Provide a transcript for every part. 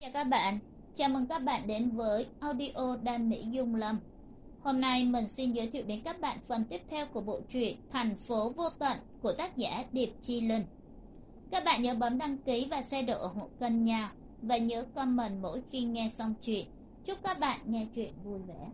Chào các bạn, chào mừng các bạn đến với audio Đam Mỹ Dung Lâm. Hôm nay mình xin giới thiệu đến các bạn phần tiếp theo của bộ truyện Thành phố vô tận của tác giả Điệp Chi Linh. Các bạn nhớ bấm đăng ký và share độ ủng hộ kênh nha, và nhớ comment mỗi khi nghe xong chuyện. Chúc các bạn nghe chuyện vui vẻ.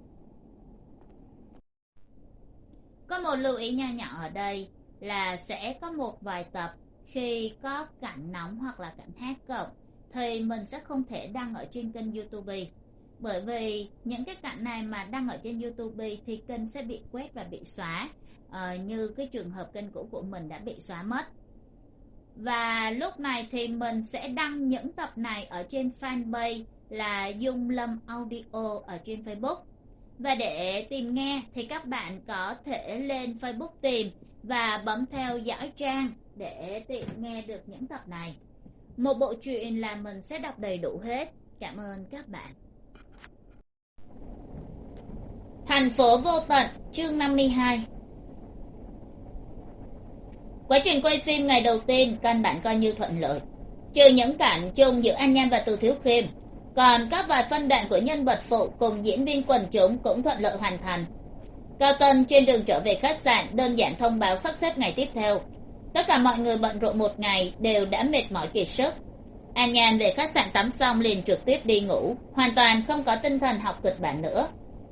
Có một lưu ý nho nhỏ ở đây là sẽ có một vài tập khi có cảnh nóng hoặc là cảnh hát cộng thì mình sẽ không thể đăng ở trên kênh YouTube, bởi vì những cái cảnh này mà đăng ở trên YouTube thì kênh sẽ bị quét và bị xóa, như cái trường hợp kênh cũ của mình đã bị xóa mất. Và lúc này thì mình sẽ đăng những tập này ở trên fanpage là Dung Lâm Audio ở trên Facebook. Và để tìm nghe thì các bạn có thể lên Facebook tìm và bấm theo dõi trang để tiện nghe được những tập này. Một bộ truyện là mình sẽ đọc đầy đủ hết. Cảm ơn các bạn. Thành phố vô tận, chương 52. Quá trình quay phim ngày đầu tiên căn bản coi như thuận lợi, trừ những cảnh chung giữa An Nhan và Từ Thiếu Khiêm, còn các vài phân đoạn của nhân vật phụ cùng diễn viên quần chúng cũng thuận lợi hoàn thành. Cao Tân trên đường trở về khách sạn đơn giản thông báo sắp xếp ngày tiếp theo. Tất cả mọi người bận rộn một ngày đều đã mệt mỏi kiệt sức. An Nhan về khách sạn tắm xong liền trực tiếp đi ngủ, hoàn toàn không có tinh thần học kịch bản nữa.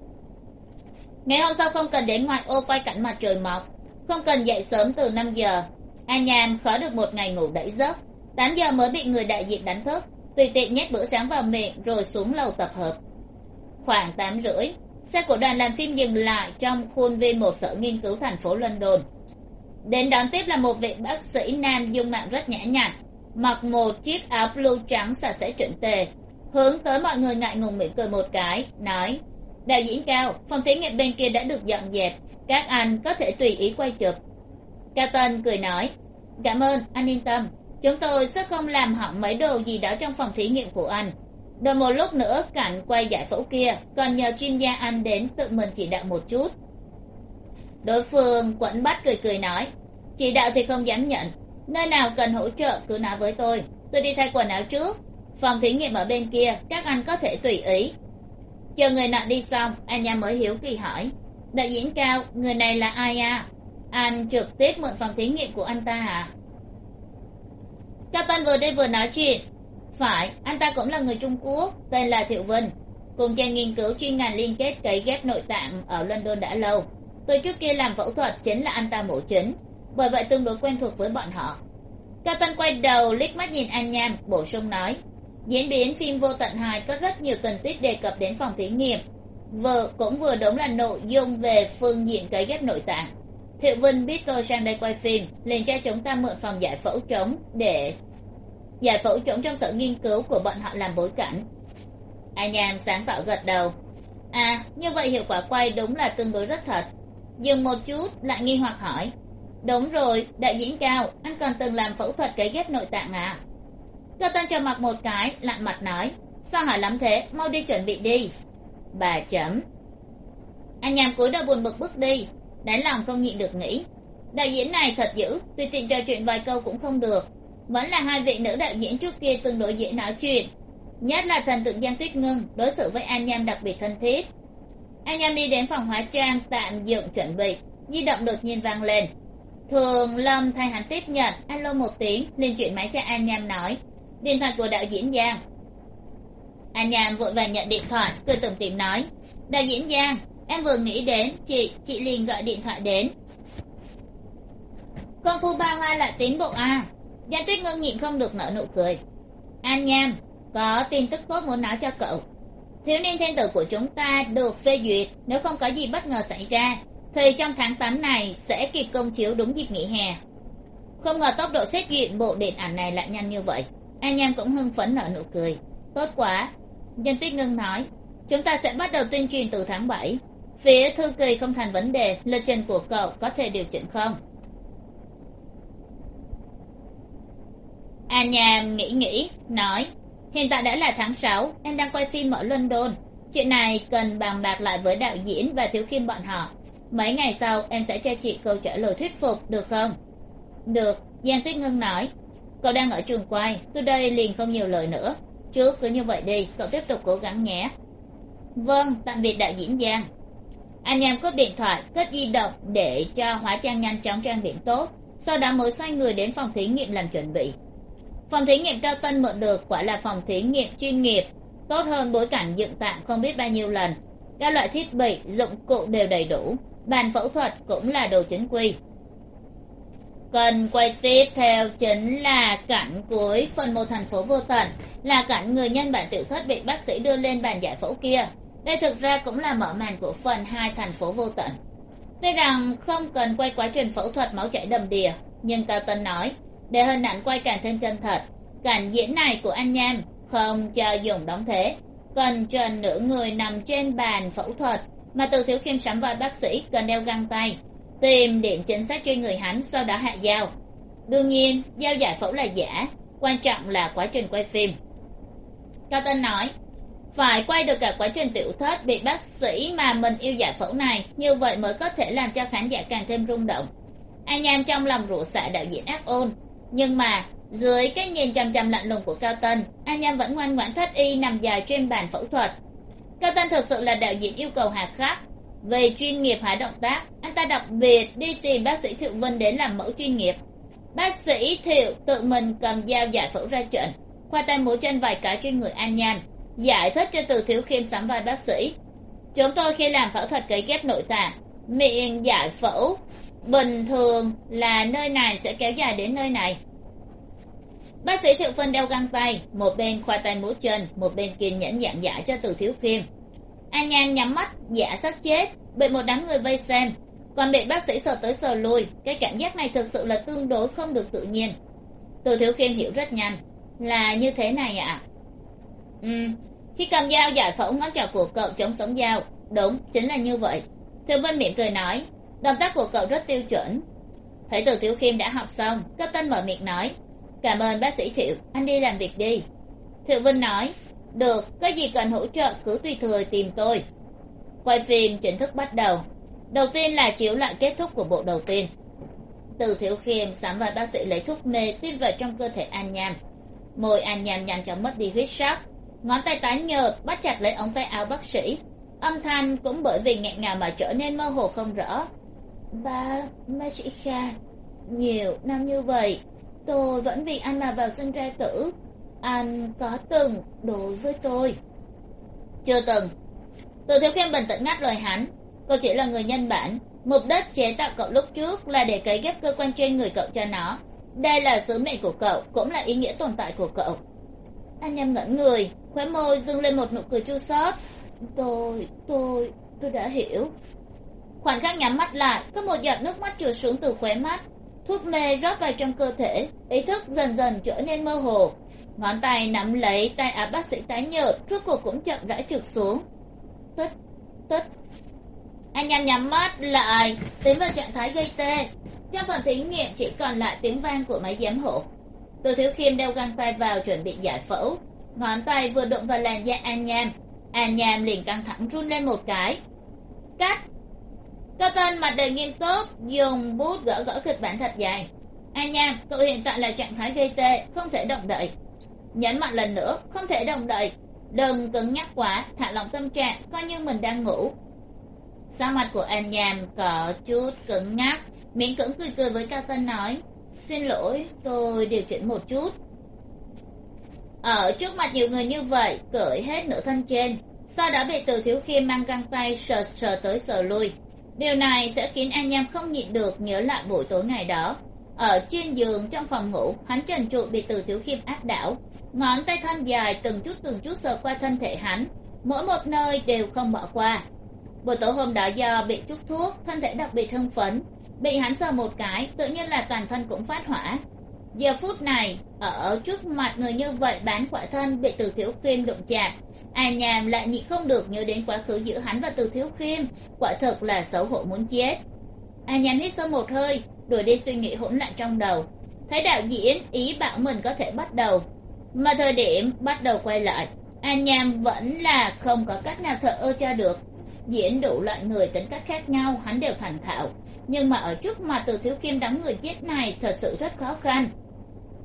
Ngày hôm sau không cần đến ngoại ô quay cảnh mặt trời mọc, không cần dậy sớm từ 5 giờ. An Nhan khó được một ngày ngủ đẫy giấc, 8 giờ mới bị người đại diện đánh thức, tùy tiện nhét bữa sáng vào miệng rồi xuống lầu tập hợp. Khoảng 8:30, xe của đoàn làm phim dừng lại trong khuôn viên một sở nghiên cứu thành phố London. Đến đón tiếp là một vị bác sĩ nam dung mạo rất nhã nhặn, mặc một chiếc áo blue trắng sạch sẽ chỉnh tề, hướng tới mọi người ngại ngùng mỉm cười một cái, nói: đạo diễn Cao, phòng thí nghiệm bên kia đã được dọn dẹp, các anh có thể tùy ý quay chụp. Cao Tân cười nói: cảm ơn, anh yên tâm, chúng tôi sẽ không làm hỏng mấy đồ gì đó trong phòng thí nghiệm của anh. Đợi một lúc nữa cảnh quay giải phẫu kia còn nhờ chuyên gia anh đến tự mình chỉ đạo một chút. Đối phương quẫn bách cười cười nói: chỉ đạo thì không dám nhận, nơi nào cần hỗ trợ cứ nói với tôi đi thay quần áo trước, phòng thí nghiệm ở bên kia các anh có thể tùy ý. Chờ người nọ đi xong, anh Nha mới hiếu kỳ hỏi: đạo diễn Cao, người này là ai à? Anh trực tiếp mượn phòng thí nghiệm của anh ta à? Cao Tân vừa đi vừa nói chuyện: phải, anh ta cũng là người Trung Quốc, tên là Thiệu Vinh, cùng trang nghiên cứu chuyên ngành liên kết cấy ghép nội tạng ở London đã lâu. Tôi trước kia làm phẫu thuật chính là anh ta mổ chính, bởi vậy tương đối quen thuộc với bọn họ. Cao Tân quay đầu liếc mắt nhìn An Nham, bổ sung nói: diễn biến phim Vô Tận 2 có rất nhiều tình tiết đề cập đến phòng thí nghiệm, cũng vừa đúng là nội dung về phương diện cấy ghép nội tạng. Thiệu Vinh biết tôi sang đây quay phim, liền cho chúng ta mượn phòng giải phẫu trống để giải phẫu trống trong sở nghiên cứu của bọn họ làm bối cảnh. An Nham sáng tỏ gật đầu: à, như vậy hiệu quả quay đúng là tương đối rất thật. Dừng một chút lại nghi hoặc hỏi: đúng rồi, đạo diễn Cao, anh còn từng làm phẫu thuật cấy ghép nội tạng à? Cao Tân trầm mặc một cái, lạnh mặt nói: sao hỏi lắm thế, mau đi chuẩn bị đi. Bà chấm. Anh Nham cúi đầu buồn bực bước đi, đáy lòng không nhịn được nghĩ: đạo diễn này thật dữ, tùy tiện trò chuyện vài câu cũng không được. Vẫn là hai vị nữ đạo diễn trước kia tương đối dễ nói chuyện, nhất là thần tượng Giang Tuyết Ngưng đối xử với An Nham đặc biệt thân thiết. An Nham đi đến phòng hóa trang tạm dựng chuẩn bị, di động đột nhiên vang lên. Thường Lâm thay hắn tiếp nhận, alo một tiếng, liền chuyển máy cho An Nham nói: điện thoại của đạo diễn Giang. An Nham vội vàng nhận điện thoại, cười tủm tỉm nói: đạo diễn Giang, em vừa nghĩ đến chị liền gọi điện thoại đến. Công phu ba hoa lại tiến bộ à? Giang Tuyết Ngưng nhịn không được nở nụ cười. An Nham, có tin tức tốt muốn nói cho cậu. Thiếu niên thiên tử của chúng ta được phê duyệt, nếu không có gì bất ngờ xảy ra thì trong tháng 8 này sẽ kịp công chiếu đúng dịp nghỉ hè. Không ngờ tốc độ xét duyệt bộ điện ảnh này lại nhanh như vậy. An Nham cũng hưng phấn nở nụ cười. Tốt quá. Giang Tuyết Ngưng nói: chúng ta sẽ bắt đầu tuyên truyền từ tháng 7. Phía thư kỳ không thành vấn đề, lịch trình của cậu có thể điều chỉnh không? An Nham nghĩ nói: hiện tại đã là tháng 6, em đang quay phim ở London, chuyện này cần bàn bạc lại với đạo diễn và Thiếu Khiêm bọn họ. Mấy ngày sau em sẽ cho chị câu trả lời thuyết phục, được không? Được, Giang Tuyết Ngưng nói. Cậu đang ở trường quay, tôi đây liền không nhiều lời nữa. trước cứ như vậy đi, cậu tiếp tục cố gắng nhé. Vâng, tạm biệt đạo diễn Giang. Anh em cúp điện thoại, cất di động để cho hóa trang nhanh chóng trang điểm tốt, sau đó mới xoay người đến phòng thí nghiệm làm chuẩn bị. Phòng thí nghiệm Cao Tân mượn được quả là phòng thí nghiệm chuyên nghiệp, tốt hơn bối cảnh dựng tạm không biết bao nhiêu lần. Các loại thiết bị dụng cụ đều đầy đủ, bàn phẫu thuật cũng là đồ chính quy. Cần quay tiếp theo chính là cảnh cuối phần 1 thành phố vô tận, là cảnh người nhân bản tiểu thất bị bác sĩ đưa lên bàn giải phẫu kia. Đây thực ra cũng là mở màn của phần 2 thành phố vô tận. Tuy rằng không cần quay quá trình phẫu thuật máu chảy đầm đìa, nhưng Cao Tân nói để hình ảnh quay càng thêm chân thật. Cảnh diễn này của anh Nham không cho dùng đóng thế, cần trần nửa người nằm trên bàn phẫu thuật, mà Từ Thiếu Khiêm sắm vai bác sĩ cần đeo găng tay, tìm điểm chính xác trên người hắn, sau đó hạ dao. Đương nhiên dao giải phẫu là giả, quan trọng là quá trình quay phim. Cao Tân nói phải quay được cả quá trình tiểu thất bị bác sĩ mà mình yêu giải phẫu này, như vậy mới có thể làm cho khán giả càng thêm rung động. Anh Nham trong lòng rủa xả đạo diễn ác ôn, nhưng mà dưới cái nhìn chằm chằm lạnh lùng của Cao Tân, anh Nham vẫn ngoan ngoãn thoát y nằm dài trên bàn phẫu thuật. Cao Tân thực sự là đạo diễn yêu cầu hà khắc về chuyên nghiệp hóa động tác, anh ta đặc biệt đi tìm bác sĩ Thiệu Vinh đến làm mẫu chuyên nghiệp. Bác sĩ Thiệu tự mình cầm dao giải phẫu ra trận, khoa tay múa chân vài cái trên người anh Nham, giải thích cho Từ Thiếu Khiêm sắm vai bác sĩ. Chúng tôi khi làm phẫu thuật cấy ghép nội tạng, miệng giải phẫu bình thường là nơi này sẽ kéo dài đến nơi này. Bác sĩ Thiệu Vinh đeo găng tay, một bên khoa tay múa chân, một bên kiên nhẫn giảng giải cho Từ Thiếu Khiêm. Anh Nham nhắm mắt giả xác chết, bị một đám người vây xem, còn bị bác sĩ sờ tới sờ lui. Cái cảm giác này thực sự là tương đối không được tự nhiên. Từ Thiếu Khiêm hiểu rất nhanh, là như thế này ạ. Khi cầm dao giải phẫu, ngón trỏ của cậu chống sống dao. Đúng, chính là như vậy. Thiệu Vinh mỉm cười nói, động tác của cậu rất tiêu chuẩn. Thấy Từ Thiếu Khiêm đã học xong, Cao Tân mở miệng nói, cảm ơn bác sĩ Thiệu, anh đi làm việc đi. Thiệu Vinh nói, được, có gì cần hỗ trợ cứ tùy thời tìm tôi. Quay phim chính thức bắt đầu. Đầu tiên là chiếu lại kết thúc của bộ đầu tiên. Từ Thiếu Khiêm sắm vai bác sĩ lấy thuốc mê tiêm vào trong cơ thể An Nham. Môi An Nham nhanh chóng mất đi huyết sắc, ngón tay tái nhợt bắt chặt lấy ống tay áo bác sĩ, âm thanh cũng bởi vì nghẹn ngào mà trở nên mơ hồ không rõ. Bác sĩ Kha, nhiều năm như vậy tôi vẫn vì anh mà vào sinh ra tử. Anh có từng đối với tôi? Chưa từng. Từ Thiếu Khiêm bình tĩnh ngắt lời hắn, cậu chỉ là người nhân bản, mục đích chế tạo cậu lúc trước là để cấy ghép cơ quan trên người cậu cho nó. Đây là sứ mệnh của cậu, cũng là ý nghĩa tồn tại của cậu. Anh Nham ngẩn người, khóe môi dâng lên một nụ cười chua xót. Tôi đã hiểu. Khoảnh khắc nhắm mắt lại, có một giọt nước mắt trượt xuống từ khóe mắt. Thuốc mê rót vào trong cơ thể, ý thức dần dần trở nên mơ hồ. Ngón tay nắm lấy tay áo bác sĩ tái nhợt, rốt cuộc cũng chậm rãi trượt xuống. Tích. Anh nhắm mắt lại, tiến vào trạng thái gây tê. Trong phòng thí nghiệm chỉ còn lại tiếng vang của máy giám hộ. Từ Thiếu Khiêm đeo găng tay vào chuẩn bị giải phẫu, ngón tay vừa đụng vào làn da An Nham liền căng thẳng run lên một cái. Cắt. Cao Tân mặt đầy nghiêm túc dùng bút gõ kịch bản thật dài. An Nham, cậu hiện tại là trạng thái gây tê, không thể động đậy. Nhấn mạnh lần nữa, không thể động đậy. Đừng cứng nhắc quá, thả lỏng tâm trạng, coi như mình đang ngủ. Sắc mặt của An Nham có chút cứng ngắc, miễn cưỡng cười với Cao Tân nói, xin lỗi, tôi điều chỉnh một chút. Ở trước mặt nhiều người như vậy, cởi hết nửa thân trên, sau đó bị Từ Thiếu Khiêm mang găng tay sờ tới sờ lui. Điều này sẽ khiến An Nham không nhịn được nhớ lại buổi tối ngày đó. Ở trên giường trong phòng ngủ, hắn trần trụi bị Từ Thiếu Khiêm áp đảo, ngón tay thon dài từng chút sờ qua thân thể hắn, mỗi một nơi đều không bỏ qua. Buổi tối hôm đó do bị trút thuốc, thân thể đặc biệt hưng phấn, bị hắn sờ một cái, tự nhiên là toàn thân cũng phát hỏa. Giờ phút này, ở trước mặt người như vậy bán khỏa thân bị Từ Thiếu Khiêm đụng chạm, An Nham lại nhịn không được nhớ đến quá khứ giữa hắn và Từ Thiếu Khiêm, quả thực là xấu hổ muốn chết. An Nham hít sâu một hơi, đuổi đi suy nghĩ hỗn loạn trong đầu. Thấy đạo diễn ý bảo mình có thể bắt đầu, mà thời điểm bắt đầu quay lại, An Nham vẫn là không có cách nào thờ ơ cho được. Diễn đủ loại người tính cách khác nhau hắn đều thành thạo, nhưng mà ở trước mặt Từ Thiếu Khiêm đám người chết này thật sự rất khó khăn.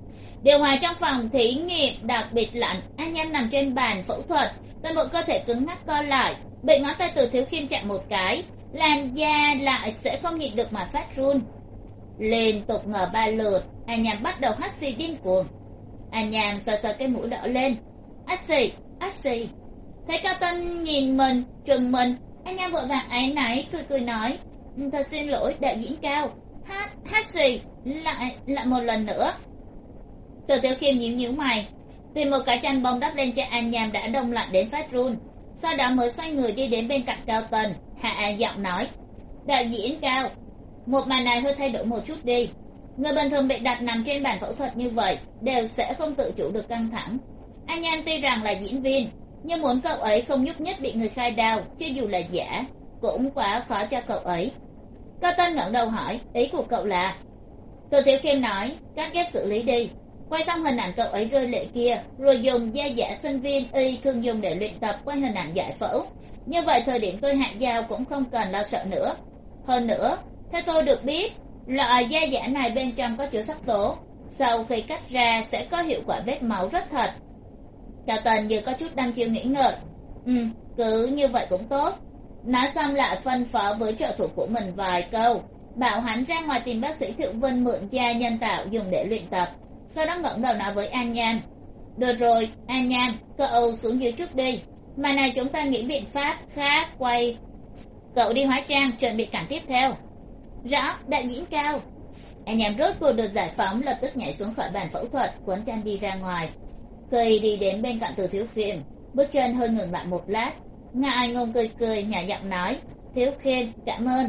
Điều hòa trong phòng thí nghiệm đặc biệt lạnh. An Nham nằm trên bàn phẫu thuật, toàn bộ cơ thể cứng ngắc co lại, bị ngón tay Từ Thiếu Khiêm chạm một cái, làn da lại sẽ không nhịn được mà phát run. Liên tục ngờ 3 lượt, An Nham bắt đầu hắt xì điên cuồng. An Nham sờ sờ cái mũi đỏ lên. Át xì. Thấy Cao Tân nhìn mình, trừng mình, An Nham vội vàng áy náy cười nói, thật xin lỗi đạo diễn Cao. Hát xì lại một lần nữa. Từ Thiếu Khiêm nhíu mày, tìm một cái chăn bông đắp lên cho An Nham đã đông lạnh đến phát run, sau đó mới xoay người đi đến bên cạnh Cao Tân, hạ giọng nói, đạo diễn Cao, một màn này hơi thay đổi một chút đi. Người bình thường bị đặt nằm trên bàn phẫu thuật như vậy đều sẽ không tự chủ được căng thẳng. An Nham tuy rằng là diễn viên, nhưng muốn cậu ấy không nhúc nhích bị người khai đao, cho dù là giả, cũng quá khó cho cậu ấy. Cao Tân ngẩng đầu hỏi, ý của cậu là? Từ Thiếu Khiêm nói, cắt ghép xử lý đi. Quay xong hình ảnh cậu ấy rơi lệ kia, rồi dùng da giả sinh viên y thường dùng để luyện tập quay hình ảnh giải phẫu. Như vậy thời điểm tôi hạ dao cũng không cần lo sợ nữa. Hơn nữa, theo tôi được biết, loại da giả này bên trong có chứa sắc tố, sau khi cắt ra sẽ có hiệu quả vết máu rất thật. Cao Tần như có chút đăm chiêu nghĩ ngợi. Cứ như vậy cũng tốt. Nói xong lại phân phó với trợ thủ của mình vài câu, bảo hắn ra ngoài tìm bác sĩ Thiệu Vinh mượn da nhân tạo dùng để luyện tập. Sau đó ngẩng đầu nói với An Nham, được rồi An Nham, cậu xuống dưới trước đi, mà này chúng ta nghĩ biện pháp khác quay. Cậu đi hóa trang chuẩn bị cảnh tiếp theo. Rõ đạo diễn Cao. An Nham rốt cuộc được giải phóng, lập tức nhảy xuống khỏi bàn phẫu thuật, quấn chăn đi ra ngoài. Khi đi đến bên cạnh Từ Thiếu Khiêm, bước chân hơi ngừng lại một lát, ngại ngùng cười nhỏ giọng nói, Thiếu Khiêm cảm ơn.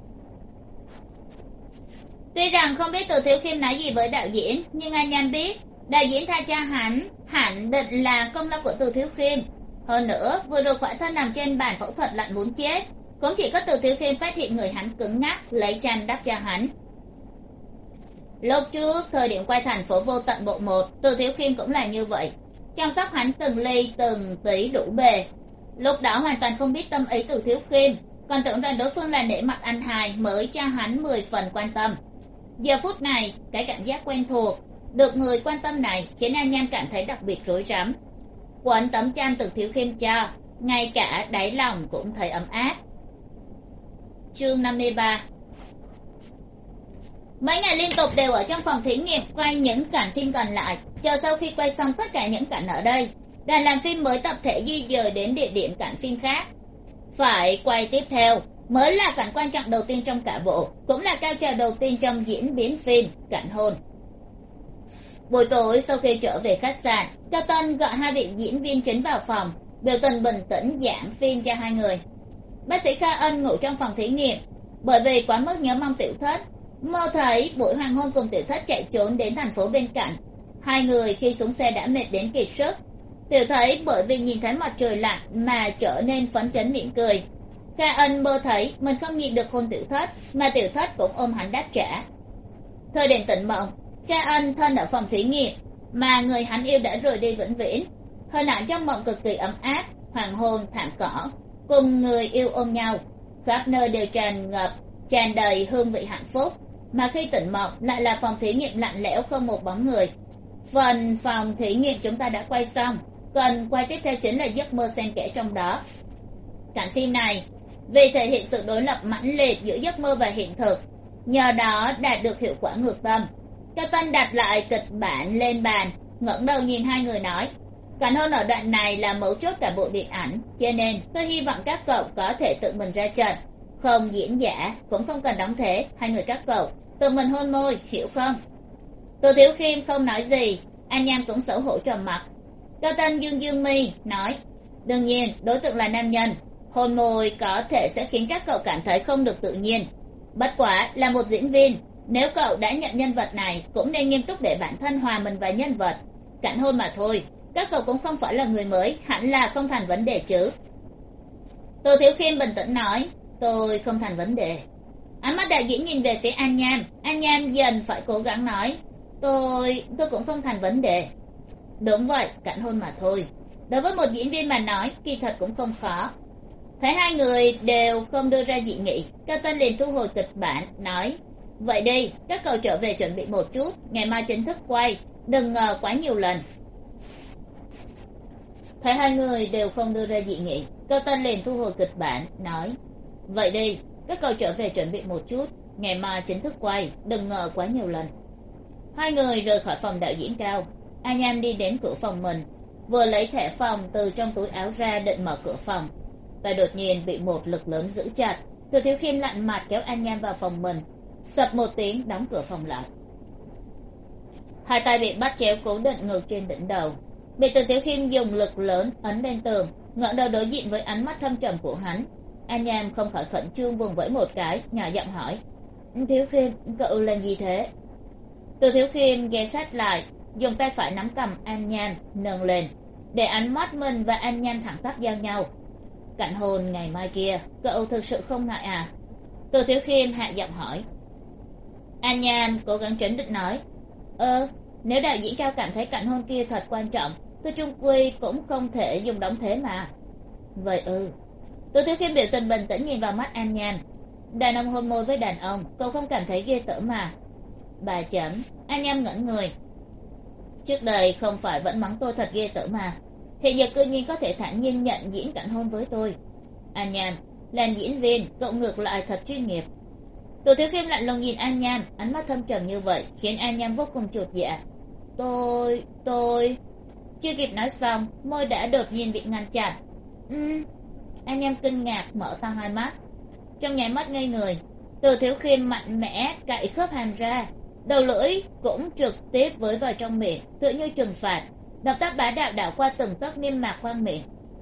Tuy rằng không biết Từ Thiếu Khiêm nói gì với đạo diễn, nhưng An Nham biết đạo diễn tha cho hắn hẳn định là công lao của Từ Thiếu Khiêm. Hơn nữa, vừa rồi khỏa thân nằm trên bàn phẫu thuật lạnh muốn chết, cũng chỉ có Từ Thiếu Khiêm phát hiện người hắn cứng ngắc, lấy chăn đắp cho hắn. Lúc trước thời điểm quay Thành Phố Vô Tận bộ 1, Từ Thiếu Khiêm cũng là như vậy, chăm sóc hắn từng ly từng tí đủ bề. Lúc đó hoàn toàn không biết tâm ý Từ Thiếu Khiêm, còn tưởng rằng đối phương là nể mặt anh hài mới cho hắn 10 phần quan tâm. Giờ phút này, cái cảm giác quen thuộc được người quan tâm này khiến An Nham cảm thấy đặc biệt rối rắm. Quấn tấm chăn Từ Thiếu Khiêm cho, ngay cả đáy lòng cũng thấy ấm áp. Chương 53. Mấy ngày liên tục đều ở trong phòng thí nghiệm quay những cảnh phim còn lại, chờ sau khi quay xong tất cả những cảnh ở đây, đoàn làm phim mới tập thể di dời đến địa điểm cảnh phim khác. Phải quay tiếp theo mới là cảnh quan trọng đầu tiên trong cả bộ, cũng là cao trào đầu tiên trong diễn biến phim, cảnh hôn. Buổi tối sau khi trở về khách sạn, Cao Tân gọi hai vị diễn viên chính vào phòng, biểu tình bình tĩnh giảng phim cho hai người. Bác sĩ Kha Ân ngủ trong phòng thí nghiệm, bởi vì quá mức nhớ mong Tiểu Thất, mơ thấy buổi hoàng hôn cùng Tiểu Thất chạy trốn đến thành phố bên cạnh. Hai người khi xuống xe đã mệt đến kiệt sức. Tiểu thấy bởi vì nhìn thấy mặt trời lạnh mà trở nên phấn chấn mỉm cười. Kha Ân mơ thấy mình không nhịn được hôn Tiểu Thất, mà Tiểu Thất cũng ôm hắn đáp trả. Thời điểm tỉnh mộng, Kha Ân thân ở phòng thí nghiệm, mà người hắn yêu đã rời đi vĩnh viễn. Hình ảnh trong mộng cực kỳ ấm áp, hoàng hôn thảm cỏ, cùng người yêu ôm nhau, khắp nơi đều tràn đầy hương vị hạnh phúc. Mà khi tỉnh mộng lại là phòng thí nghiệm lạnh lẽo không một bóng người. Phần phòng thí nghiệm chúng ta đã quay xong, cần quay tiếp theo chính là giấc mơ xen kẽ trong đó. Cảnh phim này vì thể hiện sự đối lập mãnh liệt giữa giấc mơ và hiện thực, nhờ đó đạt được hiệu quả ngược tâm. Cao Tân đặt lại kịch bản lên bàn, ngẩng đầu nhìn hai người nói, cảnh hôn ở đoạn này là mấu chốt cả bộ điện ảnh, cho nên tôi hy vọng các cậu có thể tự mình ra trận, không diễn giả, cũng không cần đóng thế, hai người các cậu tự mình hôn môi, hiểu không? Từ Thiếu Khiêm không nói gì, An Nham cũng xấu hổ trầm mặc. Cao Tân dương mi nói, đương nhiên đối tượng là nam nhân, hôn môi có thể sẽ khiến các cậu cảm thấy không được tự nhiên. Bất quá là một diễn viên, nếu cậu đã nhận nhân vật này cũng nên nghiêm túc để bản thân hòa mình vào nhân vật. Cảnh hôn mà thôi, các cậu cũng không phải là người mới, hẳn là không thành vấn đề chứ. Từ Thiếu Khiêm bình tĩnh nói, tôi không thành vấn đề. Ánh mắt đạo diễn nhìn về phía An Nham dần phải cố gắng nói, tôi cũng không thành vấn đề. Đúng vậy, cảnh hôn mà thôi. Đối với một diễn viên mà nói, kỳ thật cũng không khó. Thấy hai người đều không đưa ra dị nghị, Cao Tân liền thu hồi kịch bản, nói, vậy đi, các cậu trở về chuẩn bị một chút, ngày mai chính thức quay, đừng ngờ quá nhiều lần. Thấy hai người đều không đưa ra dị nghị, Cao Tân liền thu hồi kịch bản nói, vậy đi, các cậu trở về chuẩn bị một chút, ngày mai chính thức quay, đừng ngờ quá nhiều lần. Hai người rời khỏi phòng đạo diễn Cao. An Nham đi đến cửa phòng mình, vừa lấy thẻ phòng từ trong túi áo ra định mở cửa phòng, tay đột nhiên bị một lực lớn giữ chặt. Từ Thiếu Khiêm lạnh mặt kéo An Nham vào phòng mình, sập một tiếng đóng cửa phòng lại. Hai tay bị bắt chéo cố định ngược trên đỉnh đầu, bị Từ Thiếu Khiêm dùng lực lớn ấn lên tường, ngẩng đầu đối diện với ánh mắt thâm trầm của hắn. An Nham không khỏi khẩn trương vùng vẫy một cái, nhỏ giọng hỏi, Thiếu Khiêm, cậu làm gì thế? Từ Thiếu Khiêm ghé sát lại, dùng tay phải nắm cằm An Nham nâng lên, để ánh mắt mình và An Nham thẳng tắp giao nhau. Cảnh hôn ngày mai kia, cậu thực sự không ngại à? Từ Thiếu Khiêm hạ giọng hỏi. An Nham cố gắng trấn định nói, nếu đạo diễn Cao cảm thấy cảnh hôn kia thật quan trọng, tôi chung quy cũng không thể dùng đóng thế mà. Vậy Từ Thiếu Khiêm biểu tình bình tĩnh nhìn vào mắt An Nham. Đàn ông hôn môi với đàn ông, cậu không cảm thấy ghê tởm mà? Bà chấm. An Nham ngẩn người. Trước đây không phải vẫn mắng tôi thật ghê tởm mà, hiện giờ cư nhiên có thể thản nhiên nhận diễn cảnh hôn với tôi. An Nham, làm diễn viên cậu ngược lại thật chuyên nghiệp. Từ Thiếu Khiêm lạnh lùng nhìn An Nham, ánh mắt thâm trầm như vậy khiến An Nham vô cùng chột dạ. Tôi chưa kịp nói xong, môi đã đột nhiên bị ngăn chặn. An Nham kinh ngạc mở to hai mắt, trong nháy mắt ngây người. Từ Thiếu Khiêm mạnh mẽ cạy khớp hàm ra, đầu lưỡi cũng trực tiếp với vào trong miệng, tựa như trừng phạt. Động tác bá đạo đảo qua từng tấc niêm mạc khoang miệng.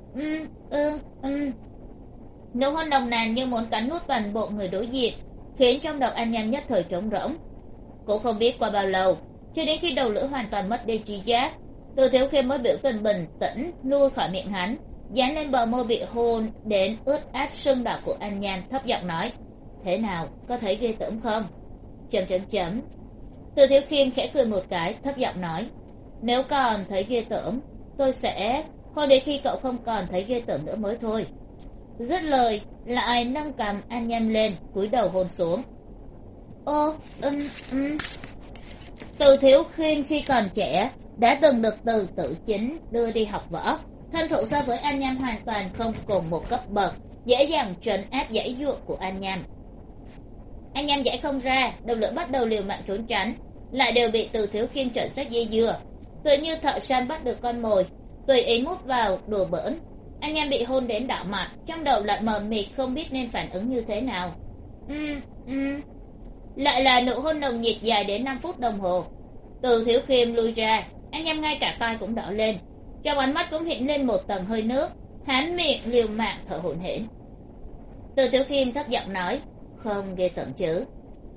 Nụ hôn nồng nàn như muốn cắn nuốt toàn bộ người đối diện, khiến trong đầu An Nham nhất thời trống rỗng. Cũng không biết qua bao lâu, cho đến khi đầu lưỡi hoàn toàn mất đi trí giác, Từ Thiếu Khiêm mới biểu tình bình tĩnh lui khỏi miệng hắn, dán lên bờ môi bị hôn đến ướt át sưng đỏ của An Nham, thấp giọng nói, thế nào, có thấy ghê tởm không? Chấm. Từ Thiếu Khiêm khẽ cười một cái, thấp giọng nói, nếu còn thấy ghê tởm, tôi sẽ hôn đến khi cậu không còn thấy ghê tởm nữa mới thôi. Dứt lời lại nâng cằm An Nham lên, cúi đầu hôn xuống. Từ Thiếu Khiêm khi còn trẻ đã từng được Từ Tử Chính đưa đi học võ, thân thủ so với An Nham hoàn toàn không cùng một cấp bậc, dễ dàng trấn áp giãy giụa của An Nham. An Nham giãy không ra, đầu lưỡi bắt đầu liều mạng trốn tránh, lại đều bị Từ Thiếu Khiêm chuẩn xác dây dưa, tựa như thợ săn bắt được con mồi, tùy ý mút vào đùa bỡn. An Nham bị hôn đến đỏ mặt, trong đầu lại mờ mịt không biết nên phản ứng như thế nào. Lại là nụ hôn nồng nhiệt dài đến 5 phút đồng hồ. Từ Thiếu Khiêm lui ra, An Nham ngay cả tai cũng đỏ lên, trong ánh mắt cũng hiện lên một tầng hơi nước, há miệng liều mạng thở hổn hển. Từ Thiếu Khiêm thấp giọng nói, không ghê tởm chứ?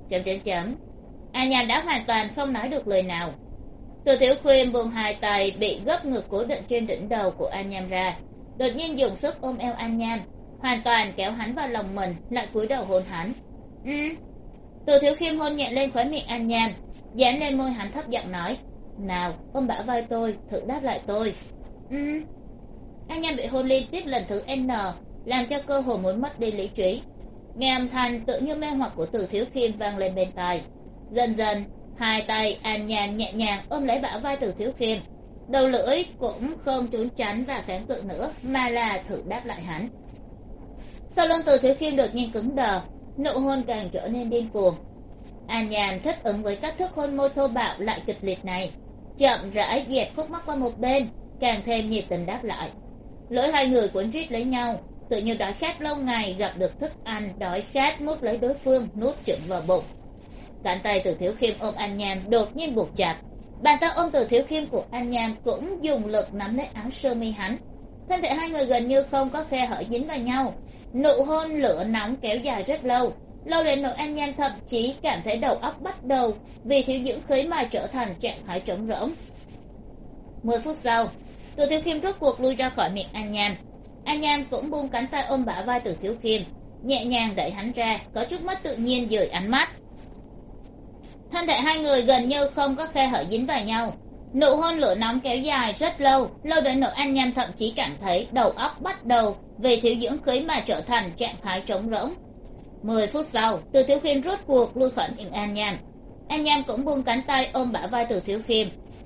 An Nham đã hoàn toàn không nói được lời nào. Từ Thiếu Khiêm buông hai tay bị gấp ngực cố định trên đỉnh đầu của An Nham ra, đột nhiên dùng sức ôm eo An Nham, hoàn toàn kéo hắn vào lòng mình, lại cúi đầu hôn hắn. Từ Thiếu Khiêm hôn nhẹ lên khóe miệng An Nham, dán lên môi hắn, thấp giọng nói, nào, ôm bả vai tôi, thử đáp lại tôi. An Nham bị hôn liên tiếp lần thứ N, làm cho cơ hồ muốn mất đi lý trí. Nghe âm thanh tự như mê hoặc của Từ Thiếu Khiêm vang lên bên tai. Dần dần, hai tay An Nham nhẹ nhàng ôm lấy bả vai Từ Thiếu Khiêm, đầu lưỡi cũng không trốn tránh và kháng cự nữa, mà là thử đáp lại hắn. Sau lưng Từ Thiếu Khiêm đột nhiên cứng đờ, nụ hôn càng trở nên điên cuồng. An Nham thích ứng với cách thức hôn môi thô bạo lại kịch liệt này, chậm rãi dẹp khúc mắc qua một bên, càng thêm nhiệt tình đáp lại. Lưỡi hai người quấn rít lấy nhau, tự như đói khát lâu ngày gặp được thức ăn, đói khát mút lấy đối phương, nuốt chửng vào bụng. Cánh tay Từ Thiếu Khiêm ôm An Nham đột nhiên buộc chặt, bàn tay ôm Từ Thiếu Khiêm của An Nham cũng dùng lực nắm lấy áo sơ mi hắn. Thân thể hai người gần như không có khe hở dính vào nhau, nụ hôn lửa nóng kéo dài rất lâu, lâu đến nỗi An Nham thậm chí cảm thấy đầu óc bắt đầu vì thiếu dưỡng khí mà trở thành trạng thái trống rỗng. 10 phút sau, Từ Thiếu Khiêm rốt cuộc lui ra khỏi miệng An Nham. An Nham cũng buông cánh tay ôm bả vai Từ Thiếu Khiêm, nhẹ nhàng đẩy hắn ra, có chút mất tự nhiên dời ánh mắt. Thân thể hai người gần như không có khe hở dính vào nhau, nụ hôn lửa nóng kéo dài rất lâu, lâu đến nỗi An Nham thậm chí cảm thấy đầu óc bắt đầu vì thiếu dưỡng khí mà trở thành trạng thái trống rỗng. 10 phút sau, Từ Thiếu Khiêm rốt cuộc lui khỏi miệng An Nham. An Nham cũng buông cánh tay ôm bả vai Từ Thiếu Khiêm,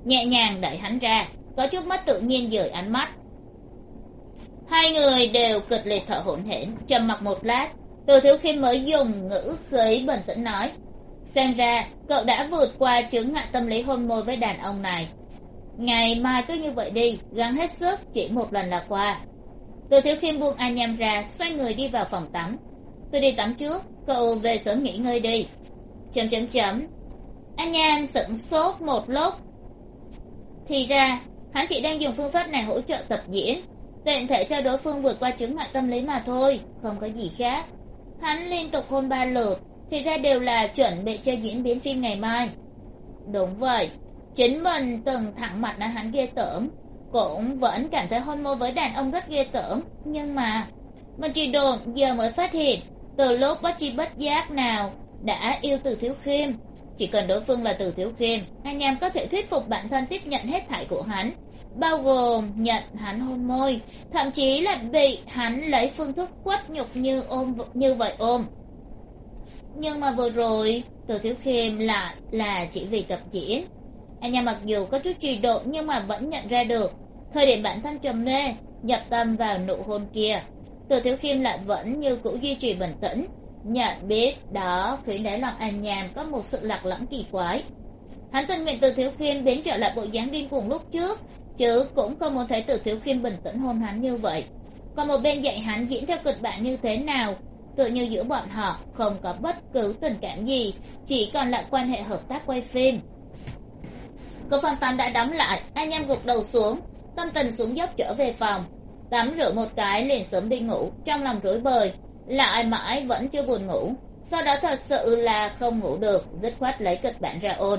nhẹ nhàng đẩy hắn ra, có chút mất tự nhiên dời ánh mắt. Hai người đều kịch liệt thở hổn hển, trầm mặc một lát, Từ Thiếu Khiêm mới dùng ngữ khí bình tĩnh nói: xem ra cậu đã vượt qua chướng ngại tâm lý hôn môi với đàn ông này. Ngày mai cứ như vậy đi, gắng hết sức, chỉ một lần là qua. Từ Thiếu Khiêm buông An Nham ra, xoay người đi vào phòng tắm. Tôi đi tắm trước, cậu về sớm nghỉ ngơi đi. Chấm. An Nham sửng sốt một lúc. Thì ra hắn chỉ đang dùng phương pháp này hỗ trợ tập diễn, tiện thể cho đối phương vượt qua chứng ngại tâm lý mà thôi, không có gì khác. Hắn liên tục hôn 3 lượt, thì ra đều là chuẩn bị cho diễn biến phim ngày mai. Đúng vậy, chính mình từng thẳng mặt nói hắn ghê tởm, cũng vẫn cảm thấy hôn môi với đàn ông rất ghê tởm. Nhưng mà mình chỉ đồn giờ mới phát hiện, từ lúc bất tri bất giác nào đã yêu Từ Thiếu Khiêm. Chỉ cần đối phương là Từ Thiếu Khiêm, An Nham có thể thuyết phục bản thân tiếp nhận hết thảy của hắn, bao gồm nhận hắn hôn môi, thậm chí là bị hắn lấy phương thức khuất nhục như vậy ôm. Nhưng mà vừa rồi Từ Thiếu Khiêm lại là chỉ vì tập diễn. An Nham mặc dù có chút trì độn nhưng mà vẫn nhận ra được, thời điểm bản thân trầm mê nhập tâm vào nụ hôn kia, Từ Thiếu Khiêm lại vẫn như cũ duy trì bình tĩnh, nhận biết đó khiến đáy lòng An Nham có một sự lạc lõng kỳ quái. Hắn tình nguyện Từ Thiếu Khiêm biến trở lại bộ dáng điên cuồng lúc trước, chứ cũng không muốn thấy Từ Thiếu Khiêm bình tĩnh hôn hắn như vậy. Còn một bên dạy hắn diễn theo kịch bản như thế nào, tự như giữa bọn họ không có bất cứ tình cảm gì, chỉ còn lại quan hệ hợp tác quay phim. Cửa phòng tắm đã đóng lại, An Nham gục đầu xuống, tâm tình xuống dốc trở về phòng, tắm rửa một cái liền sớm đi ngủ, trong lòng rối bời, lại mãi vẫn chưa buồn ngủ. Sau đó thật sự là không ngủ được, dứt khoát lấy kịch bản ra ôn.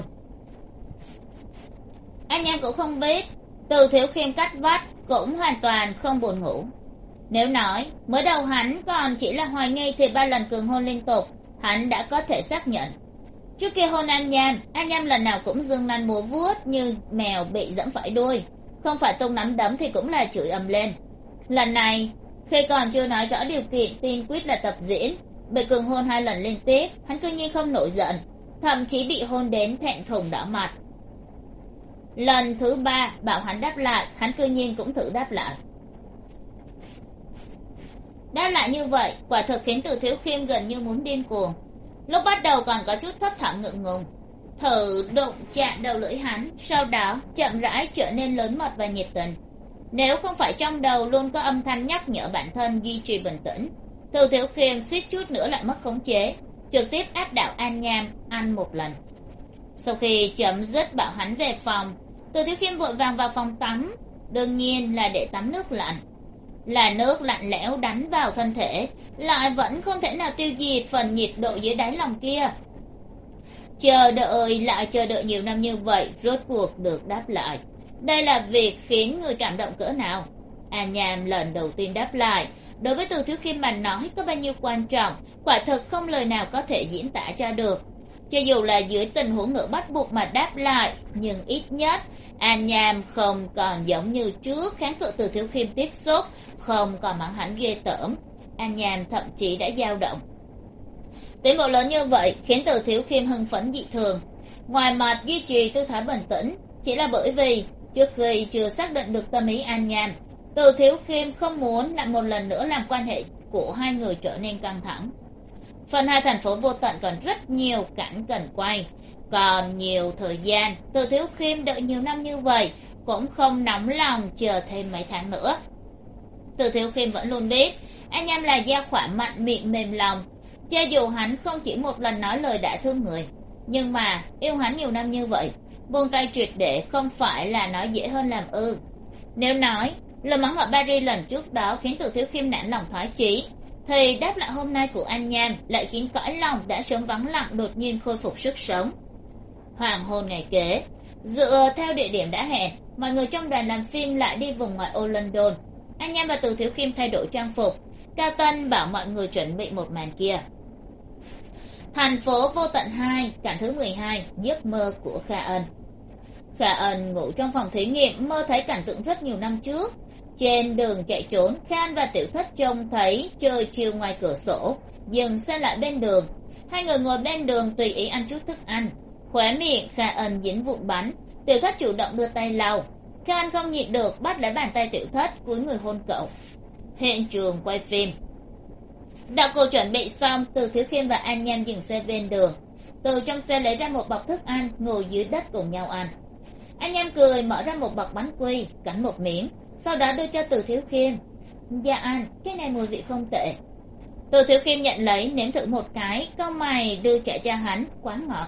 An Nham cũng không biết Từ Thiếu Khiêm cắt vắt cũng hoàn toàn không buồn ngủ. Nếu nói mới đầu hắn còn chỉ là hoài nghi thì 3 lần cường hôn liên tục hắn đã có thể xác nhận. Trước kia hôn An Nham lần nào cũng dương nanh múa vuốt như mèo bị giẫm phải đuôi, không phải tung nắm đấm thì cũng là chửi ầm lên. Lần này khi còn chưa nói rõ điều kiện tiên quyết là tập diễn, bị cường hôn 2 lần liên tiếp, hắn cư nhiên không nổi giận, thậm chí bị hôn đến thẹn thùng đỏ mặt. Lần thứ 3 bảo hắn đáp lại, hắn cư nhiên cũng thử đáp lại. Đáp lại như vậy quả thực khiến Từ Thiếu Khiêm gần như muốn điên cuồng. Lúc bắt đầu còn có chút thấp thỏm ngượng ngùng, thử đụng chạm đầu lưỡi hắn, sau đó chậm rãi trở nên lớn mật và nhiệt tình. Nếu không phải trong đầu luôn có âm thanh nhắc nhở bản thân duy trì bình tĩnh, Từ Thiếu Khiêm suýt chút nữa lại mất khống chế, trực tiếp áp đảo An Nham ăn một lần. Sau khi chấm dứt bảo hắn về phòng, Từ Thiếu Khiêm vội vàng vào phòng tắm, đương nhiên là để tắm nước lạnh. Là nước lạnh lẽo đánh vào thân thể, lại vẫn không thể nào tiêu diệt phần nhiệt độ dưới đáy lòng kia. Chờ đợi lại chờ đợi nhiều năm như vậy, rốt cuộc được đáp lại. Đây là việc khiến người cảm động cỡ nào. An Nham lần đầu tiên đáp lại, đối với Từ Thiếu Khiêm mà nói có bao nhiêu quan trọng, quả thực không lời nào có thể diễn tả cho được. Cho dù là dưới tình huống nửa bắt buộc mà đáp lại, nhưng ít nhất An Nham không còn giống như trước kháng cự Từ Thiếu Khiêm tiếp xúc, không còn mắng hắn ghê tởm. An Nham thậm chí đã dao động. Tiến bộ lớn như vậy khiến Từ Thiếu Khiêm hưng phấn dị thường. Ngoài mặt duy trì tư thái bình tĩnh, chỉ là bởi vì trước khi chưa xác định được tâm ý An Nham, Từ Thiếu Khiêm không muốn lại một lần nữa làm quan hệ của hai người trở nên căng thẳng. Phần 2 thành phố vô tận còn rất nhiều cảnh cần quay, còn nhiều thời gian. Từ Thiếu Khiêm đợi nhiều năm như vậy cũng không nóng lòng chờ thêm mấy tháng nữa. Từ Thiếu Khiêm vẫn luôn biết An Nham là gia khỏa mạnh miệng mềm lòng, cho dù hắn không chỉ một lần nói lời đã thương người, nhưng mà yêu hắn nhiều năm như vậy, buông tay triệt để không phải là nói dễ hơn làm ư. Nếu nói lời mắng ở Paris lần trước đó khiến Từ Thiếu Khiêm nản lòng thoái chí, thì đáp lại hôm nay của An Nham lại khiến cõi lòng đã sớm vắng lặng đột nhiên khôi phục sức sống. Hoàng hôn ngày kế, dựa theo địa điểm đã hẹn, mọi người trong đoàn làm phim lại đi vùng ngoại ô London. An Nham và Từ Thiếu Khiêm thay đổi trang phục, Cao Tân bảo mọi người chuẩn bị một màn kia. Thành phố vô tận 2, cảnh thứ 12, giấc mơ của Kha Ân. Kha Ân ngủ trong phòng thí nghiệm, mơ thấy cảnh tượng rất nhiều năm trước. Trên đường chạy trốn, Kha Ân và Tiểu Thất trông thấy trời chiều ngoài cửa sổ, dừng xe lại bên đường. Hai người ngồi bên đường tùy ý ăn chút thức ăn. Khóe miệng Kha Ân dính vụn bánh, Tiểu thất chủ động đưa tay lau. Khi anh không nhịn được bắt lấy bàn tay tiểu thất cúi người hôn cậu. Hiện trường quay phim. Đạo cụ chuẩn bị xong, Từ Thiếu Khiêm và An Nham dừng xe bên đường. Từ trong xe lấy ra một bọc thức ăn, ngồi dưới đất cùng nhau ăn. An Nham cười mở ra một bọc bánh quy, cắn một miếng, sau đó đưa cho Từ Thiếu Khiêm. Dạ anh, cái này mùi vị không tệ. Từ Thiếu Khiêm nhận lấy nếm thử một cái, cau mày đưa trả cho hắn. Quá ngọt.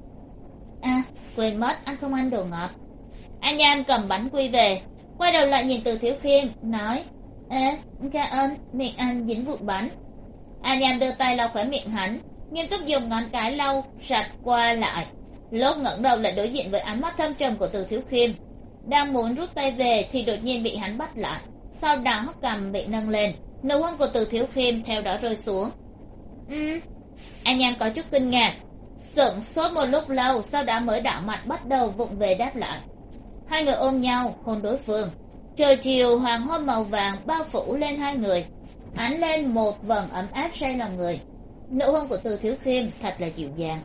À, quên mất anh không ăn đồ ngọt. An Nham cầm bánh quy về, quay đầu lại nhìn Từ Thiếu Khiêm nói: Ê, ca ơn, miệng anh dính vụn bánh. An Nham đưa tay lau khóe miệng hắn, nghiêm túc dùng ngón cái lau sạch qua lại. Lúc ngẩng đầu lại đối diện với ánh mắt thâm trầm của Từ Thiếu Khiêm, đang muốn rút tay về thì đột nhiên bị hắn bắt lại. Sau đó cầm bị nâng lên, nụ hôn của Từ Thiếu Khiêm theo đó rơi xuống. An Nham có chút kinh ngạc, sững sốt một lúc lâu, sau đó mới đảo mặt bắt đầu vụng về đáp lại. Hai người ôm nhau hôn đối phương. Trời chiều hoàng hôn màu vàng bao phủ lên hai người, ánh lên một vầng ấm áp say lòng người. Nụ hôn của Từ Thiếu Khiêm thật là dịu dàng.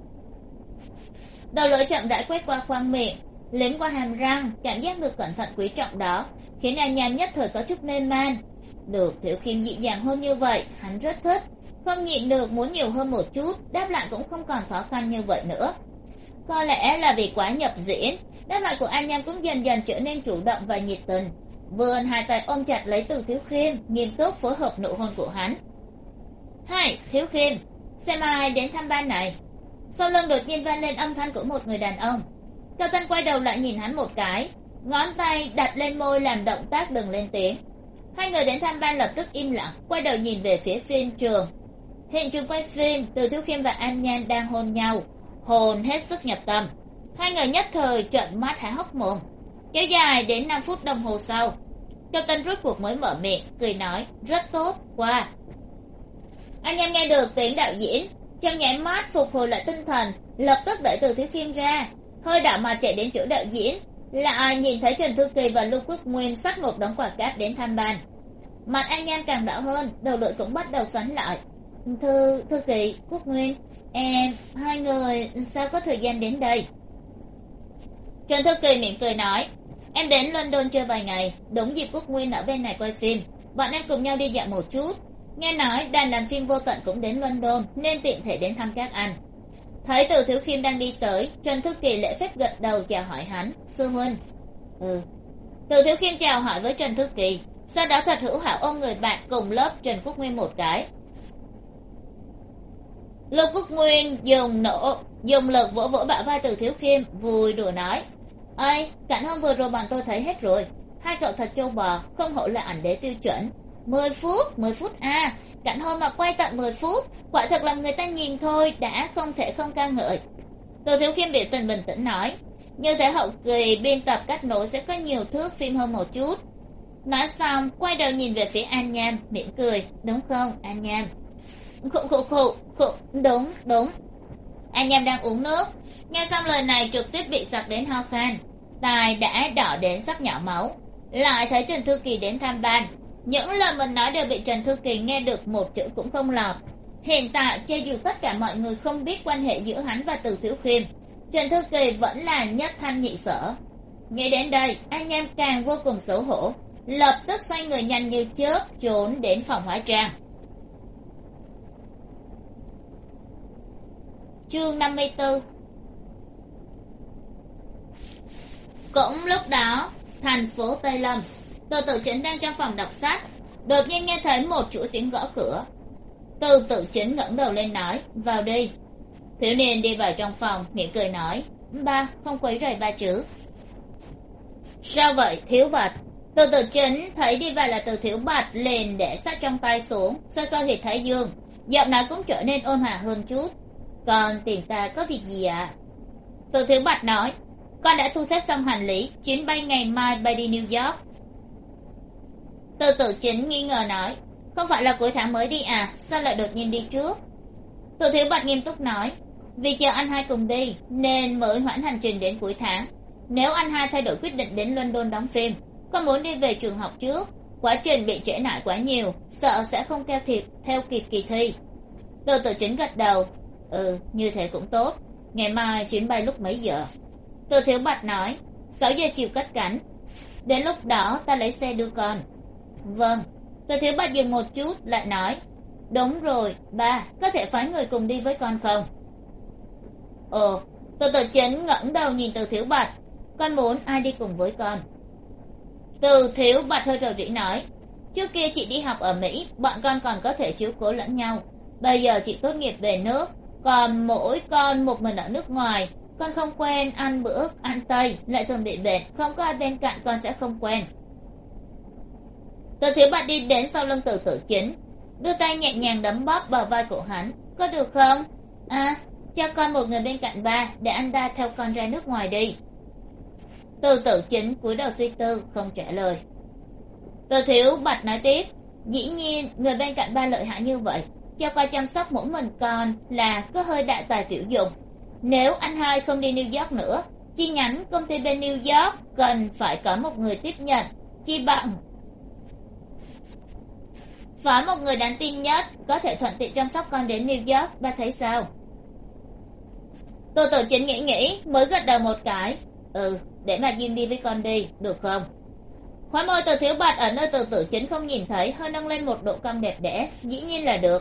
Đầu lưỡi chậm rãi quét qua khoang miệng, liếm qua hàm răng, cảm giác được cẩn thận quý trọng đó khiến An Nham nhất thời có chút mê man. Được Thiếu Khiêm dịu dàng hơn như vậy, hắn rất thích, không nhịn được muốn nhiều hơn một chút, đáp lại cũng không còn khó khăn như vậy nữa. Có lẽ là vì quá nhập diễn, đáp lại của An Nham cũng dần dần trở nên chủ động và nhiệt tình, vươn hai tay ôm chặt lấy Từ Thiếu Khiêm, nghiêm túc phối hợp nụ hôn của hắn. Hai, Thiếu Khiêm, xem ai đến thăm ban này. Sau lưng đột nhiên vang lên âm thanh của một người đàn ông. Cao Tân quay đầu lại nhìn hắn một cái, ngón tay đặt lên môi làm động tác đừng lên tiếng. Hai người đến thăm ban lập tức im lặng, quay đầu nhìn về phía phim trường. Hiện trường quay phim, Từ Thiếu Khiêm và An Nhan đang hôn nhau, hôn hết sức nhập tâm. Hai người nhất thời trợn mắt há hốc mồm. Kéo dài đến 5 phút đồng hồ sau, Cao Tân rốt cuộc mới mở miệng, cười nói: Rất tốt, qua. An Nhan nghe được tiếng đạo diễn, trong nháy mắt phục hồi lại tinh thần, lập tức đẩy Từ Thiếu Khiêm ra, hơi đảo mà chạy đến chỗ đạo diễn, lại nhìn thấy Trần Thư Kỳ và Lưu Quốc Nguyên xách một đống quà cáp đến thăm ban. Mặt An Nhan càng đỏ hơn, đầu lưỡi cũng bắt đầu xoắn lại. Thư Kỳ, Quốc Nguyên, em, hai người sao có thời gian đến đây? Trần Thư Kỳ mỉm cười nói: Em đến London chơi vài ngày, đúng dịp Quốc Nguyên ở bên này quay phim, bọn em cùng nhau đi dạo một chút. Nghe nói đoàn làm phim Vô Tận cũng đến London nên tiện thể đến thăm các anh. Thấy Từ Thiếu Khiêm đang đi tới, Trần Thư Kỳ lễ phép gật đầu chào hỏi hắn: Sư huynh. Từ Thiếu Khiêm chào hỏi với Trần Thư Kỳ, sau đó thật hữu hảo ôm người bạn cùng lớp Trần Quốc Nguyên một cái. Lưu Quốc Nguyên dùng lực vỗ vỗ bả vai Từ Thiếu Khiêm, vui đùa nói: Ơi, cảnh hôm vừa rồi bọn tôi thấy hết rồi, hai cậu thật trâu bò, không hổ là ảnh đế tiêu chuẩn. 10 phút à, cảnh hôm mà quay tận 10 phút, quả thật là người ta nhìn thôi đã không thể không ca ngợi. Từ Thiếu Khiêm biểu tình bình tĩnh nói: Như thế hậu kỳ biên tập cắt nối sẽ có nhiều thước phim hơn một chút. Nói xong quay đầu nhìn về phía An Nham, mỉm cười: Đúng không An Nham? Khụ, đúng. An Nham đang uống nước, nghe xong lời này trực tiếp bị sặc đến ho khan, tai đã đỏ đến sắp nhỏ máu. Lại thấy Trần Thư Kỳ đến thăm ban, những lời mình nói đều bị Trần Thư Kỳ nghe được một chữ cũng không lọt. Hiện tại cho dù tất cả mọi người không biết quan hệ giữa hắn và Từ Thiếu Khiêm, Trần Thư Kỳ vẫn là nhất thanh nhị sở. Nghĩ đến đây, An Nham càng vô cùng xấu hổ, lập tức xoay người nhanh như chớp trốn đến phòng hóa trang. Chương 54. Cũng lúc đó, thành phố Tây Lâm, Từ Tử Chính đang trong phòng đọc sách, đột nhiên nghe thấy một chuỗi tiếng gõ cửa. Từ Tử Chính ngẩng đầu lên nói: Vào đi. Thiếu niên đi vào trong phòng, mỉm cười nói: Ba, không quấy rầy ba chứ? Sao vậy Thiếu Bạch? Từ Tử Chính thấy đi vào là Từ Thiếu Bạch liền để sách trong tay xuống, xoa xoa huyệt thái dương, giọng nói cũng trở nên ôn hòa hơn chút. Còn tìm ta có việc gì ạ? Từ Thiếu Bạch nói: Con đã thu xếp xong hành lý, chuyến bay ngày mai bay đi New York. Từ Tử Chính nghi ngờ nói: Không phải là cuối tháng mới đi à, sao lại đột nhiên đi trước? Từ Thiếu Bạch nghiêm túc nói: Vì chờ anh hai cùng đi nên mới hoãn hành trình đến cuối tháng. Nếu anh hai thay đổi quyết định đến London đóng phim, con muốn đi về trường học trước, quá trình bị trễ nải quá nhiều, sợ sẽ không theo kịp kỳ thi. Từ Tử Chính gật đầu: Như thế cũng tốt. Ngày mai chuyến bay lúc mấy giờ? Từ Thiếu Bạch nói: 6 giờ chiều cất cánh. Đến lúc đó ta lấy xe đưa con. Vâng. Từ thiếu bạch dừng một chút lại nói, đúng rồi ba, có thể phái người cùng đi với con không? Ồ. Từ tử chính ngẩng đầu nhìn từ thiếu bạch, con muốn ai đi cùng với con? Từ thiếu bạch hơi rầu rĩ nói, trước kia chị đi học ở Mỹ, bọn con còn có thể chiếu cố lẫn nhau. Bây giờ chị tốt nghiệp về nước, còn mỗi con một mình ở nước ngoài, con không quen ăn bữa ăn tây, lại thường bị bệnh, không có ai bên cạnh con sẽ không quen. Từ thiếu bạch đi đến sau lưng từ tử chính, đưa tay nhẹ nhàng đấm bóp vào vai của hắn. Có được không? À, cho con một người bên cạnh ba, để anh ta theo con ra nước ngoài đi. Từ tử chính cúi đầu suy tư, không trả lời. Từ thiếu bạch nói tiếp, dĩ nhiên người bên cạnh ba lợi hại như vậy, cho qua chăm sóc mỗi mình con là có hơi đại tài tiểu dụng. Nếu anh hai không đi New York nữa, chi nhánh công ty bên New York cần phải có một người tiếp nhận, chi bằng phải một người đáng tin nhất, có thể thuận tiện chăm sóc con đến New York. Ba thấy sao? Tô tử chính nghĩ mới gật đầu một cái. Để mà Duyên đi với con đi, được không? Khóe môi từ thiếu bạch ở nơi từ tử chính không nhìn thấy hơi nâng lên một độ cong đẹp đẽ. Dĩ nhiên là được.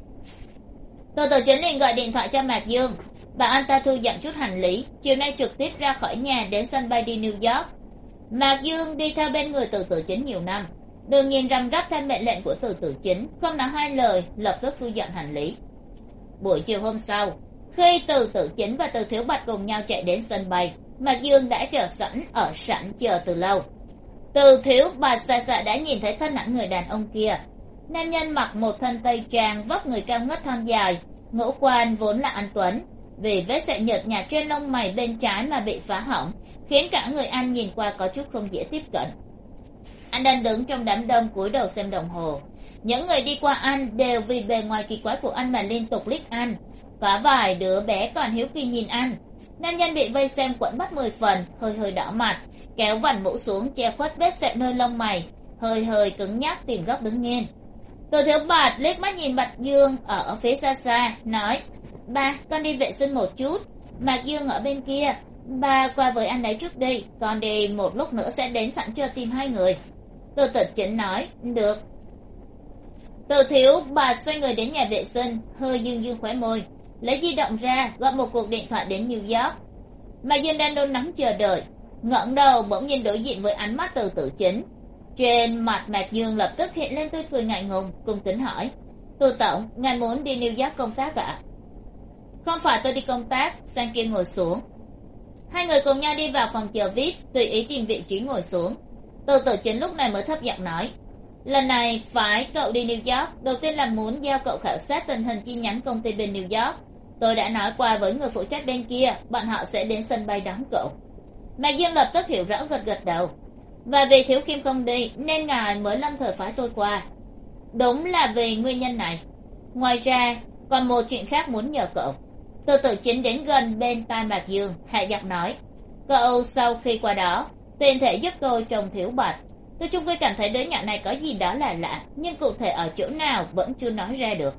Từ tử chính liền gọi điện thoại cho Mạc Dương, bảo anh ta thu dọn chút hành lý, chiều nay trực tiếp ra khỏi nhà đến sân bay đi New York. Mạc Dương đi theo bên người từ tử chính nhiều năm, đương nhiên răm rắp theo mệnh lệnh của từ tử chính, không nói hai lời lập tức thu dọn hành lý. Buổi chiều hôm sau, khi từ tử chính và từ thiếu bạch cùng nhau chạy đến sân bay, Mạc Dương đã chờ sẵn ở sảnh chờ từ lâu. Từ thiếu bạch xa xa đã nhìn thấy thân ảnh người đàn ông kia. Nam nhân mặc một thân tây trang, vóc người cao ngất thon dài, ngũ quan vốn là anh tuấn, vì vết sẹo nhợt nhạt trên lông mày bên trái mà bị phá hỏng, khiến cả người anh nhìn qua có chút không dễ tiếp cận. Anh đang đứng trong đám đông cúi đầu xem đồng hồ. Những người đi qua anh đều vì bề ngoài kỳ quái của anh mà liên tục liếc anh. Có vài đứa bé còn hiếu kỳ nhìn anh. Nam nhân bị vây xem quẫn mắt 10 phần, hơi hơi đỏ mặt, kéo vành mũ xuống che khuất vết sẹo nơi lông mày, hơi hơi cứng nhắc tìm góc đứng nghiêng. Từ thiếu bạch liếc mắt nhìn Mạc Dương ở phía xa xa, nói, ba, con đi vệ sinh một chút. Mạc Dương ở bên kia, ba qua với anh ấy trước đi, con đi một lúc nữa sẽ đến sẵn chờ tìm hai người. Từ tử chính nói, được. Từ thiếu bạch xoay người đến nhà vệ sinh, hơi dương dương khóe môi, lấy di động ra gọi một cuộc điện thoại đến New York. Mạc Dương đang đôn nóng chờ đợi, ngẩng đầu bỗng nhiên đối diện với ánh mắt từ tử chính. Trên mặt Mạc Dương lập tức hiện lên tươi cười ngại ngùng, cung kính hỏi, từ tổng, ngài muốn đi New York công tác ạ? Không phải tôi đi công tác. Sang kia ngồi xuống. Hai người cùng nhau đi vào phòng chờ vip, tùy ý tìm vị trí ngồi xuống. Từ tử chính lúc này mới thấp giọng nói, lần này phải cậu đi New York, đầu tiên là muốn giao cậu khảo sát tình hình chi nhánh công ty bên New York. Tôi đã nói qua với người phụ trách bên kia, bọn họ sẽ đến sân bay đón cậu. Mạc Dương lập tức hiểu rõ, gật gật đầu. Và vì Thiếu Kim không đi nên ngài mới lâm thời phái tôi qua. Đúng là vì nguyên nhân này. Ngoài ra còn một chuyện khác muốn nhờ cậu. Từ tử chính đến gần bên tai Mạc Dương, hạ giọng nói, cậu sau khi qua đó tiện thể giúp tôi trồng Thiếu Bạch. Tôi chung quy cảm thấy đứa nhỏ này có gì đó là lạ, nhưng cụ thể ở chỗ nào vẫn chưa nói ra được.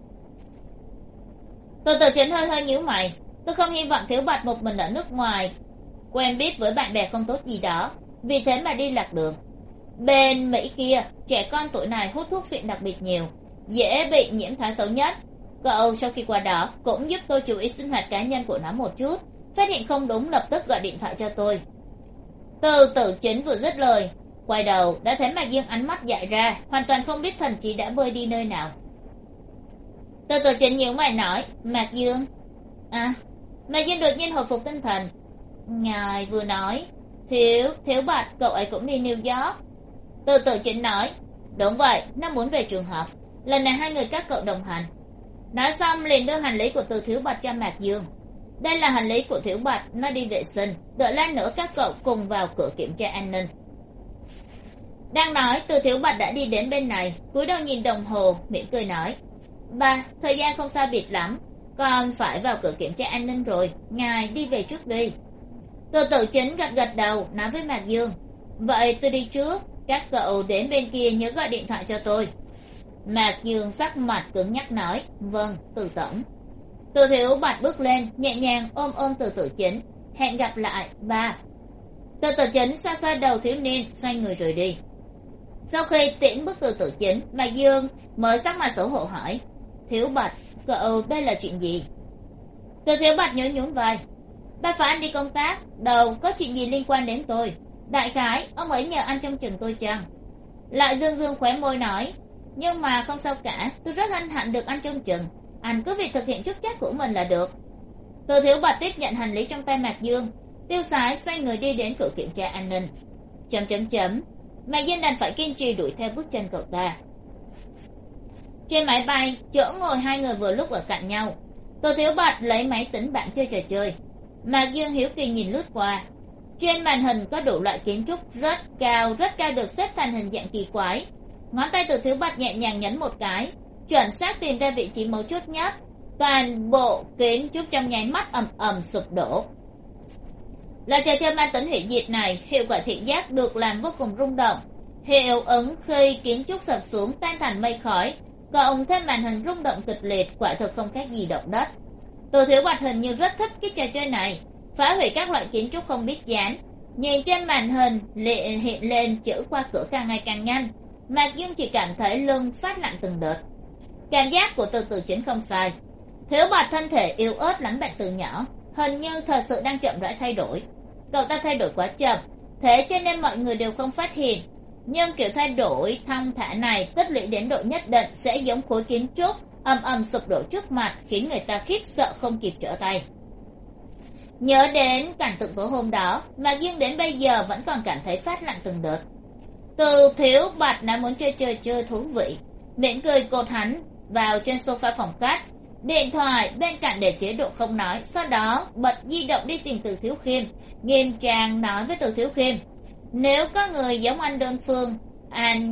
Từ tử chính hơi hơi nhíu mày, tôi không hy vọng Thiếu Bạch một mình ở nước ngoài, quen biết với bạn bè không tốt gì đó, vì thế mà đi lạc đường. Bên Mỹ kia, trẻ con tuổi này hút thuốc phiện đặc biệt nhiều, dễ bị nhiễm thái xấu nhất. Cậu sau khi qua đó cũng giúp tôi chú ý sinh hoạt cá nhân của nó một chút, phát hiện không đúng lập tức gọi điện thoại cho tôi. Từ tử chính vừa dứt lời, quay đầu đã thấy Mạc Dương ánh mắt dại ra, hoàn toàn không biết thần trí đã bơi đi nơi nào. Từ tử chính nhíu mày nói, Mạc Dương. Mạc Dương đột nhiên hồi phục tinh thần. Ngài vừa nói Thiếu Bạch cậu ấy cũng đi New York. Từ tử chính nói, đúng vậy, nó muốn về trường học, lần này hai người các cậu đồng hành. Nói xong liền đưa hành lý của Từ Thiếu Bạch cho Mạc Dương. Đây là hành lý của Thiếu Bạch, nó đi vệ sinh, đợi lát nữa các cậu cùng vào cửa kiểm tra an ninh. Đang nói, Từ Thiếu Bạch đã đi đến bên này, cúi đầu nhìn đồng hồ, mỉm cười nói, ba, thời gian không sao biệt lắm, còn phải vào cửa kiểm tra an ninh rồi, ngài đi về trước đi. Từ tử chính gật gật đầu, nói với Mạc Dương, vậy tôi đi trước, các cậu đến bên kia nhớ gọi điện thoại cho tôi. Mạc Dương sắc mặt cứng nhắc nói, vâng, Từ tổng. Từ Thiếu Bạch bước lên, nhẹ nhàng ôm từ tử chính, hẹn gặp lại, ba. Từ Tử Chính xoa xoa đầu thiếu niên, xoay người rời đi. Sau khi tiễn bức Từ Tử Chính, Mạc Dương mới sắc mặt xấu hổ hỏi: Thiếu Bạch, cậu đây là chuyện gì? Từ Thiếu Bạch nhún nhún vai: Ba phải anh đi công tác, đâu có chuyện gì liên quan đến tôi. Đại khái ông ấy nhờ anh trông chừng tôi chăng? Lại dương dương khóe môi nói: Nhưng mà không sao cả, tôi rất hân hạnh được anh trông chừng. Anh cứ việc thực hiện chức trách của mình là được. Từ Thiếu Bạch tiếp nhận hành lý trong tay Mạc Dương, tiêu sái xoay người đi đến cửa kiểm tra an ninh. Mạc Dương đành phải kiên trì đuổi theo bước chân cậu ta. Trên máy bay, chỗ ngồi hai người vừa lúc ở cạnh nhau. Từ Thiếu Bạch lấy máy tính bảng chơi trò chơi. Mạc Dương hiếu kỳ nhìn lướt qua. Trên màn hình có đủ loại kiến trúc rất cao được xếp thành hình dạng kỳ quái. Ngón tay Từ Thiếu Bạch nhẹ nhàng nhấn một cái, chuẩn xác tìm ra vị trí mấu chốt nhất. Toàn bộ kiến trúc trong nháy mắt ầm ầm sụp đổ. Là trò chơi mang tính hủy diệt này, hiệu quả thị giác được làm vô cùng rung động. Hiệu ứng khi kiến trúc sập xuống tan thành mây khói, cộng thêm màn hình rung động kịch liệt, quả thực không khác gì động đất. Từ Thiếu Bạch hình như rất thích cái trò chơi này, phá hủy các loại kiến trúc không biết dán. Nhìn trên màn hình hiện lên chữ qua cửa càng ngày càng nhanh, Mạc Dương chỉ cảm thấy lưng phát lạnh từng đợt. Cảm giác của Từ Tử Chính không sai. Thiếu Bạch thân thể yếu ớt lắm bạn từ nhỏ, hình như thật sự đang chậm rãi thay đổi. Cậu ta thay đổi quá chậm, thế cho nên mọi người đều không phát hiện. Nhưng kiểu thay đổi thong thả này tích lũy đến độ nhất định sẽ giống khối kiến trúc ầm ầm sụp đổ trước mặt, khiến người ta khiếp sợ không kịp trở tay. Nhớ đến cảnh tượng tối hôm đó, Mạc Dương đến bây giờ vẫn còn cảm thấy phát lạnh từng đợt. Từ Thiếu Bạch đã muốn chơi thú vị, mỉm cười cột hắn vào trên sofa phòng khách, điện thoại bên cạnh để chế độ không nói, sau đó bật di động đi tìm Từ Thiếu Khiêm, nghiêm trang nói với Từ Thiếu Khiêm: Nếu có người giống anh đơn phương, An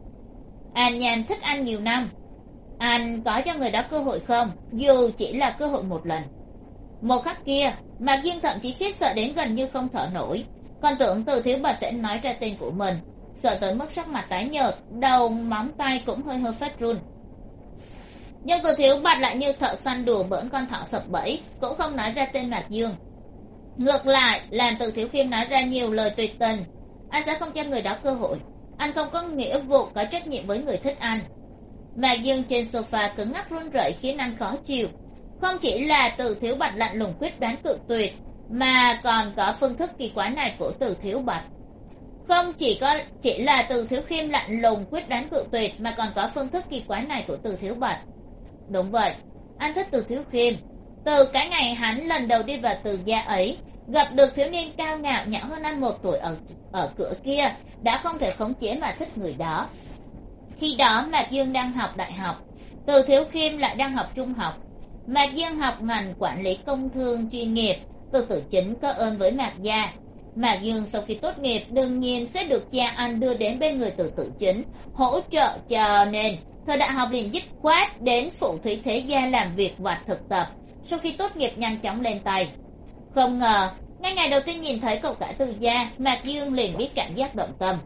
Nhàn thích anh nhiều năm, anh có cho người đó cơ hội không, dù chỉ là cơ hội một lần. Một khắc kia, Mạc Dương thậm chí khiếp sợ đến gần như không thở nổi, còn tưởng Từ Thiếu Bạch sẽ nói ra tên của mình, sợ tới mức sắc mặt tái nhợt, đầu móng tay cũng hơi phát run. Nhưng Từ Thiếu Bạch lại như thợ săn đùa bỡn con thỏ sập bẫy, cũng không nói ra tên Mạc Dương. Ngược lại làm Từ Thiếu Khiêm nói ra nhiều lời tuyệt tình: Anh sẽ không cho người đó cơ hội, anh không có nghĩa vụ có trách nhiệm với người thích anh. Mạc Dương trên sofa cứng ngắc run rẩy khiến anh khó chịu. Không chỉ là Từ Thiếu Bạch lạnh lùng quyết đoán cự tuyệt, mà còn có phương thức kỳ quái này của Từ Thiếu Bạch. Không chỉ là Từ Thiếu Khiêm lạnh lùng quyết đoán cự tuyệt, mà còn có phương thức kỳ quái này của Từ Thiếu Bạch. Đúng vậy, anh thích Từ Thiếu Khiêm. Từ cái ngày hắn lần đầu đi vào Từ gia ấy, gặp được thiếu niên cao ngạo nhỏ hơn anh 1 tuổi ở cửa kia, đã không thể khống chế mà thích người đó. Khi đó Mạc Dương đang học đại học, Từ Thiếu Khiêm lại đang học trung học. Mạc Dương học ngành quản lý công thương chuyên nghiệp, Từ Tử Chính có ơn với Mạc gia. Mạc Dương sau khi tốt nghiệp đương nhiên sẽ được cha anh đưa đến bên người Từ Tử Chính hỗ trợ, cho nên thời đại học liền dứt khoát đến Phù Thủy Thế Gia làm việc vặt thực tập. Sau khi tốt nghiệp nhanh chóng lên tay. Không ngờ ngay ngày đầu tiên nhìn thấy cậu cả Từ gia, Mạc Dương liền biết cảm giác động tâm.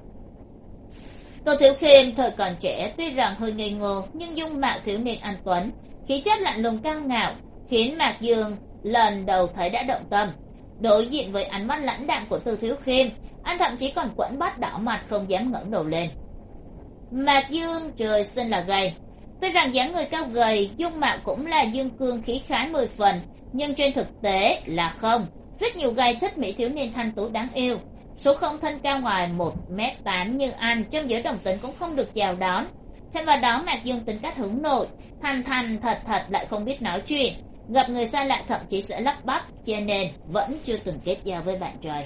Từ Thiếu Khiêm thời còn trẻ tuy rằng hơi ngây ngô, nhưng dung mạo thiếu niên anh tuấn, khí chất lạnh lùng cao ngạo, khiến Mạc Dương lần đầu thấy đã động tâm. Đối diện với ánh mắt lãnh đạm của Từ Thiếu Khiêm, anh thậm chí còn quẫn bách đỏ mặt không dám ngẩng đầu lên. Mạc Dương trời sinh là gầy, tuy rằng dáng người cao gầy, dung mạo cũng là dương cương khí khái 10 phần, nhưng trên thực tế là không. Rất nhiều gay thích mỹ thiếu niên thanh tú đáng yêu, số không thân cao ngoài 1m8 như anh trong giới đồng tính cũng không được chào đón. Thêm vào đó Mạc Dương tính cách hướng nội, thành thật lại không biết nói chuyện, gặp người xa lạ thậm chí sẽ lắp bắp, cho nên vẫn chưa từng kết giao với bạn trai.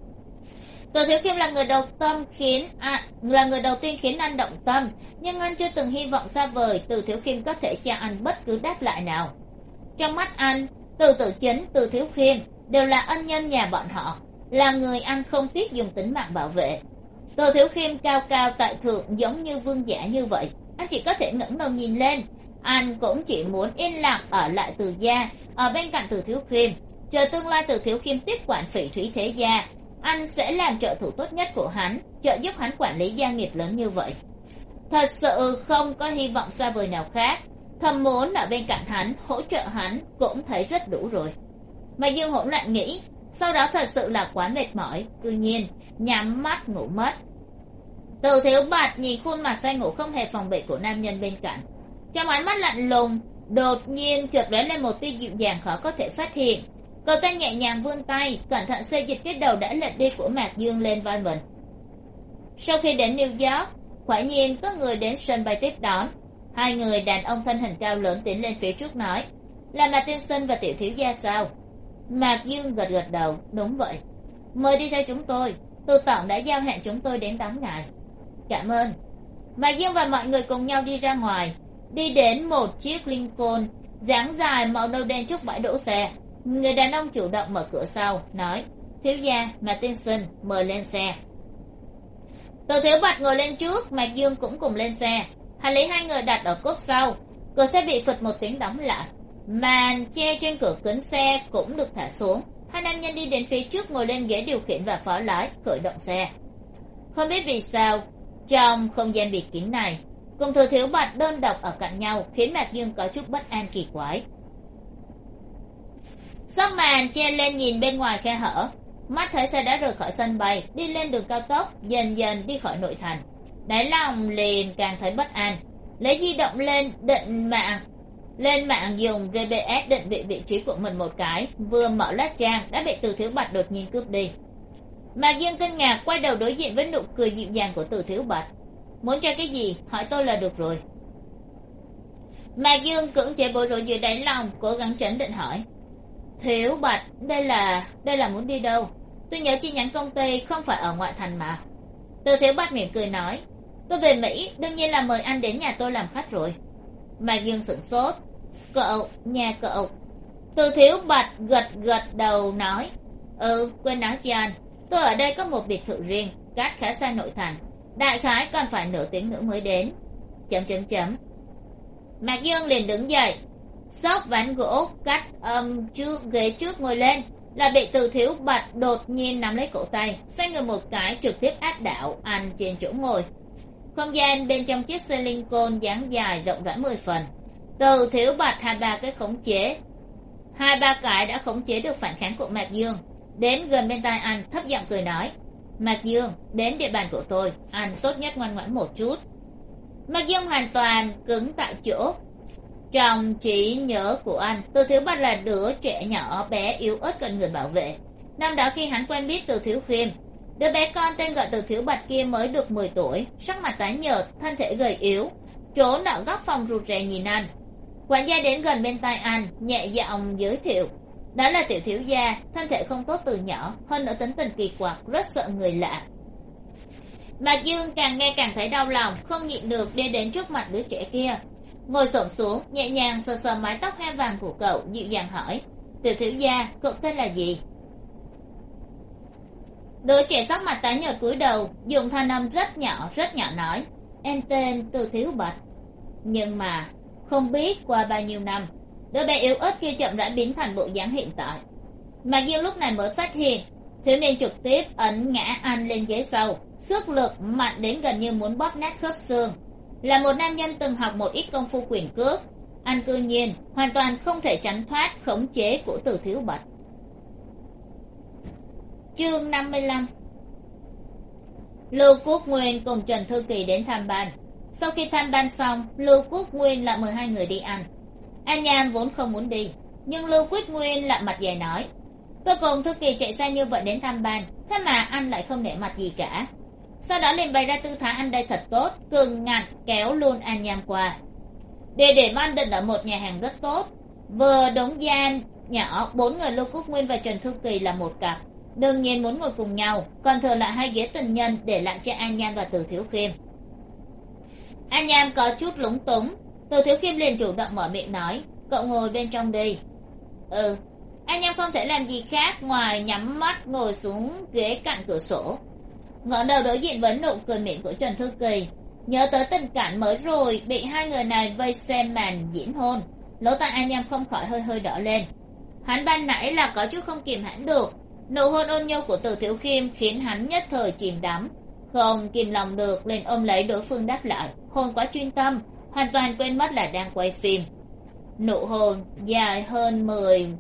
Từ Thiếu Khiêm là người đầu tiên khiến anh động tâm, nhưng anh chưa từng hy vọng xa vời Từ Thiếu Khiêm có thể cho anh bất cứ đáp lại nào. Trong mắt anh, Từ Tử Chính, Từ Thiếu Khiêm đều là ân nhân nhà bọn họ, là người anh không tiếc dùng tính mạng bảo vệ. Từ Thiếu Khiêm cao cao tại thượng giống như vương giả như vậy, anh chỉ có thể ngẩng đầu nhìn lên. Anh cũng chỉ muốn yên lặng ở lại Từ gia, ở bên cạnh Từ Thiếu Khiêm, chờ tương lai Từ Thiếu Khiêm tiếp quản Phỉ Thúy Thế Gia, anh sẽ làm trợ thủ tốt nhất của hắn, trợ giúp hắn quản lý gia nghiệp lớn như vậy. Thật sự không có hy vọng xa vời nào khác, thầm muốn ở bên cạnh hắn, hỗ trợ hắn cũng thấy rất đủ rồi. Mà Dương hỗn loạn nghĩ, sau đó thật sự là quá mệt mỏi, cư nhiên nhắm mắt ngủ mất. Từ thiếu bạch nhìn khuôn mặt say ngủ không hề phòng bị của nam nhân bên cạnh, trong ánh mắt lạnh lùng đột nhiên chợt lóe lên một tia dịu dàng khó có thể phát hiện. Cậu ta nhẹ nhàng vươn tay cẩn thận xê dịch cái đầu đã lệch đi của Mạc Dương lên vai mình. Sau khi đến New York, quả nhiên có người đến sân bay tiếp đón. Hai người đàn ông thân hình cao lớn tiến lên phía trước nói, là Mạc tiên sinh và tiểu thiếu gia sao? Mạc Dương gật gật đầu, đúng vậy. Mời đi theo chúng tôi, Từ tổng đã giao hẹn chúng tôi đến đón ngài. Cảm ơn. Mạc Dương và mọi người cùng nhau đi ra ngoài, đi đến một chiếc Lincoln dáng dài màu nâu đen trước bãi đỗ xe. Người đàn ông chủ động mở cửa sau, nói, thiếu gia, Mạc tiên sinh, mời lên xe. Từ thiếu bạch ngồi lên trước, Mạc Dương cũng cùng lên xe. Hành lý hai người đặt ở cốp sau. Cửa xe bị phịch một tiếng đóng lại, màn che trên cửa kính xe cũng được thả xuống. Hai nam nhân đi đến phía trước ngồi lên ghế điều khiển và phó lái khởi động xe. Không biết vì sao, trong không gian bịt kín này, cùng Từ thiếu bạch đơn độc ở cạnh nhau khiến Mạc Dương có chút bất an kỳ quái. Song màn che lên nhìn bên ngoài khe hở, mắt thấy xe đã rời khỏi sân bay, đi lên đường cao tốc, dần dần đi khỏi nội thành. Đáy lòng liền càng thấy bất an, lấy di động lên lên mạng dùng GPS định vị trí của mình một cái, vừa mở lát trang đã bị Từ thiếu bạch đột nhiên cướp đi. Mạc Dương kinh ngạc quay đầu đối diện với nụ cười dịu dàng của Từ thiếu bạch. Muốn cho cái gì, hỏi tôi là được rồi. Mạc Dương cưỡng chế bối rối dưới đáy lòng, cố gắng trấn định hỏi, thiếu bạch, đây là muốn đi đâu? Tôi nhớ chi nhánh công ty không phải ở ngoại thành mà. Từ thiếu bạch mỉm cười nói, tôi về Mỹ, đương nhiên là mời anh đến nhà tôi làm khách rồi. Mạc Dương sửng sốt. Nhà cậu? Từ thiếu bạch gật đầu nói, quên nói cho anh, tôi ở đây có một biệt thự riêng, cách khá xa nội thành, đại khái còn phải nửa tiếng nữa mới đến. Mạc Dương liền đứng dậy, xốc ván gỗ cắt ghế trước ngồi lên, là bị Từ thiếu bạch đột nhiên nắm lấy cổ tay, xoay người một cái trực tiếp áp đảo anh trên chỗ ngồi. Không gian bên trong chiếc xe Lincoln dáng dài rộng rãi 10 phần. Từ thiếu bạch hai ba cái đã khống chế được phản kháng của Mạc Dương, đến gần bên tai anh thấp giọng cười nói, Mạc Dương, đến địa bàn của tôi, anh tốt nhất ngoan ngoãn một chút. Mạc Dương hoàn toàn cứng tại chỗ. Trong trí nhớ của anh, Từ thiếu bạch là đứa trẻ nhỏ bé yếu ớt cần người bảo vệ. Năm đó khi hắn quen biết Từ thiếu khiêm, đứa bé con tên gọi Từ thiếu bạch kia mới được 10 tuổi, sắc mặt tái nhợt, thân thể gầy yếu, trốn ở góc phòng rụt rè nhìn anh. Quản gia đến gần bên tai anh, nhẹ giọng giới thiệu, đó là tiểu thiếu gia, thân thể không tốt từ nhỏ, hơn nữa tính tình kỳ quặc, rất sợ người lạ. Mạc Dương càng nghe càng thấy đau lòng, không nhịn được đi đến trước mặt đứa trẻ kia, ngồi xổm xuống, nhẹ nhàng sờ sờ mái tóc he vàng của cậu, dịu dàng hỏi, tiểu thiếu gia, cậu tên là gì? Đứa trẻ sắc mặt tái nhợt cúi đầu, dùng thanh âm rất nhỏ nói, em tên Từ thiếu bạch. Nhưng mà không biết qua bao nhiêu năm, đứa bé yếu ớt kia chậm rãi biến thành bộ dáng hiện tại. Mạc Dương lúc này mới phát hiện, thiếu niên trực tiếp ấn ngã anh lên ghế sau, sức lực mạnh đến gần như muốn bóp nát khớp xương. Là một nam nhân từng học một ít công phu quyền cước, anh cư nhiên hoàn toàn không thể tránh thoát khống chế của Từ thiếu bạch. Chương 55. Lưu Quốc Nguyên cùng Trần Thư Kỳ đến tham ban. Sau khi tham ban xong, Lưu Quốc Nguyên lại mời hai người đi ăn. An Nham vốn không muốn đi, nhưng Lưu Quốc Nguyên lại mặt dày nói, tôi cùng Thư Kỳ chạy xa như vậy đến tham ban, thế mà anh lại không nể mặt gì cả. Sau đó liền bày ra tư thái ăn đây thật tốt, cường ngặt kéo luôn An Nham qua. Địa điểm ăn định ở một nhà hàng rất tốt, vừa đúng gian nhỏ, 4 người Lưu Quốc Nguyên và Trần Thư Kỳ là một cặp, đương nhiên muốn ngồi cùng nhau, còn thừa lại 2 ghế tình nhân để lại cho An Nham và Từ thiếu khiêm. An Nham có chút lúng túng, Từ thiếu khiêm liền chủ động mở miệng nói, cậu ngồi bên trong đi. An Nham không thể làm gì khác ngoài nhắm mắt ngồi xuống ghế cạnh cửa sổ, ngẩng đầu đối diện với nụ cười mỉm của Trần Thư Kỳ, nhớ tới tình cảnh mới rồi bị hai người này vây xem màn diễn hôn, lỗ tai An Nham không khỏi hơi đỏ lên. Hắn ban nãy là có chút không kìm hãm được, nụ hôn ôn nhu của Từ thiếu khiêm khiến hắn nhất thời chìm đắm, không kìm lòng được liền ôm lấy đối phương đáp lại, hôn quá chuyên tâm, hoàn toàn quên mất là đang quay phim. Nụ hôn dài hơn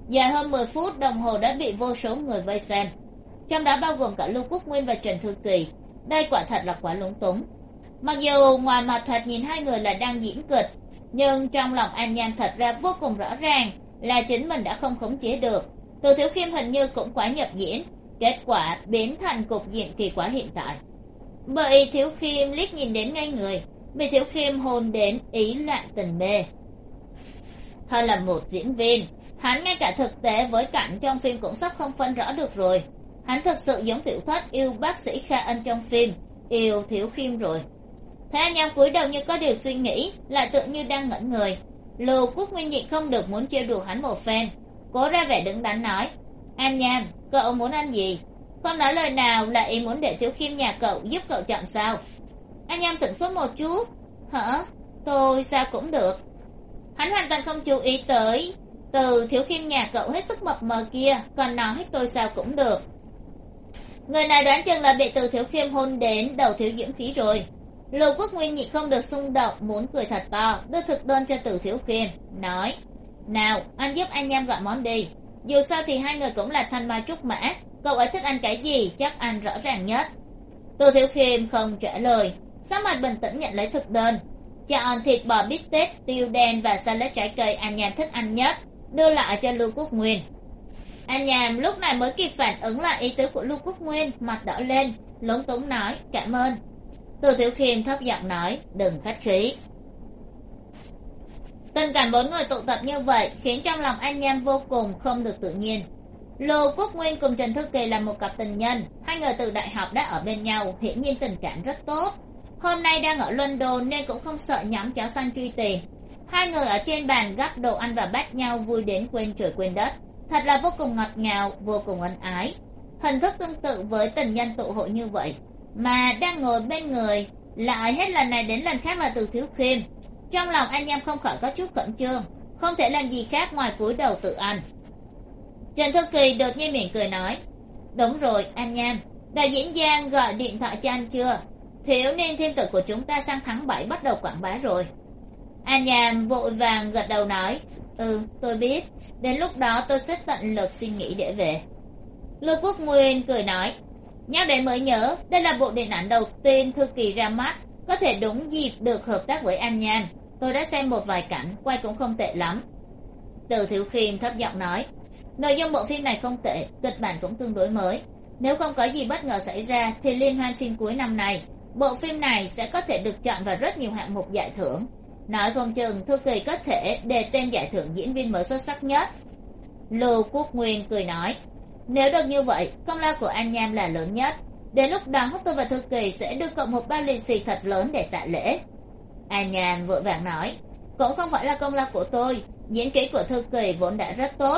Dài hơn 10 phút đồng hồ đã bị vô số người vây xem, trong đó bao gồm cả Lưu Quốc Nguyên và Trần Thư Kỳ. Đây quả thật là quá lúng túng. Mặc dù ngoài mặt thoạt nhìn hai người là đang diễn kịch, nhưng trong lòng An Nhan thật ra vô cùng rõ ràng là chính mình đã không khống chế được. Từ Thiếu Khiêm hình như cũng quá nhập diễn, kết quả biến thành cục diện kỳ quái hiện tại. Bị Thiếu Khiêm liếc nhìn đến ngay người, bị Thiếu Khiêm hôn đến ý loạn tình mê. Thật là một diễn viên, hắn ngay cả thực tế với cảnh trong phim cũng sắp không phân rõ được rồi. Hắn thực sự giống tiểu thất yêu bác sĩ Kha Ân trong phim yêu Thiếu Khiêm rồi. Thế An Nham cúi đầu như có điều suy nghĩ, lại tự như đang ngẩn người. Lưu Quốc Nguyên nhịn không được muốn trêu đùa hắn một phen, cố ra vẻ đứng đắn nói: An Nham, cậu muốn ăn gì? Không nói lời nào là ý muốn để Thiếu Khiêm nhà cậu giúp cậu chọn sao? An Nham sửng sốt một chút. Hả? Tôi sao cũng được. Hắn hoàn toàn không chú ý tới từ Thiếu Khiêm nhà cậu hết sức mập mờ kia, còn nói tôi sao cũng được. Người này đoán chừng là bị từ Thiếu Khiêm hôn đến đầu thiếu dưỡng khí rồi. Lưu Quốc Nguyên nhịn không được xung động muốn cười thật to, đưa thực đơn cho từ Thiếu Khiêm, nói: Nào, anh giúp anh Nham gọi món đi. Dù sao thì hai người cũng là thanh mai trúc mã, cậu ấy thích ăn cái gì chắc ăn rõ ràng nhất. Từ Thiếu Khiêm không trả lời, sắc mặt bình tĩnh nhận lấy thực đơn, chọn thịt bò bít tết, tiêu đen và salad trái cây An Nham thích ăn nhất, đưa lại cho Lưu Quốc Nguyên. An Nham lúc này mới kịp phản ứng lại ý tứ của Lưu Quốc Nguyên, mặt đỏ lên, lúng túng nói: Cảm ơn. Từ Thiếu Khiêm thấp giọng nói: Đừng khách khí. Tình cảnh bốn người tụ tập như vậy khiến trong lòng An Nham vô cùng không được tự nhiên. Lưu Quốc Nguyên cùng Trần Thư Kỳ là một cặp tình nhân, hai người từ đại học đã ở bên nhau, hiển nhiên tình cảm rất tốt. Hôm nay đang ở London nên cũng không sợ nhóm chó săn truy tìm. Hai người ở trên bàn gắp đồ ăn và bắt nhau vui đến quên trời quên đất, thật là vô cùng ngọt ngào, vô cùng ân ái. Hình thức tương tự với tình nhân tụ hội như vậy, mà đang ngồi bên người lại hết lần này đến lần khác là từ Thiếu Khiêm. Trong lòng An Nham không khỏi có chút khẩn trương, không thể làm gì khác ngoài cúi đầu tự ăn. Trần Thư Kỳ đột nhiên mỉm cười nói: Đúng rồi An Nham, đạo diễn Giang gọi điện thoại cho anh chưa? Thiếu niên thiên tử của chúng ta sang tháng 7 bắt đầu quảng bá rồi. An Nham vội vàng gật đầu nói: tôi biết, đến lúc đó tôi sẽ tận lực suy nghĩ để về. Lưu Quốc Nguyên cười nói: Nhắc đến mới nhớ, đây là bộ điện ảnh đầu tiên Thư Kỳ ra mắt, có thể đúng dịp được hợp tác với An Nham. Tôi đã xem một vài cảnh, quay cũng không tệ lắm. Từ Thiếu Khiêm thấp giọng nói: Nội dung bộ phim này không tệ, kịch bản cũng tương đối mới. Nếu không có gì bất ngờ xảy ra thì liên hoan phim cuối năm này, bộ phim này sẽ có thể được chọn vào rất nhiều hạng mục giải thưởng. Nói không chừng Thư Kỳ có thể đề tên giải thưởng diễn viên mới xuất sắc nhất. Lưu Quốc Nguyên cười nói: Nếu được như vậy, công lao của An Nham là lớn nhất. Đến lúc đó tôi và Thư Kỳ sẽ đưa cậu một bao lì xì thật lớn để tạ lễ. An Nham vội vàng nói: Cũng không phải là công lao của tôi, diễn kỹ của Thư Kỳ vốn đã rất tốt.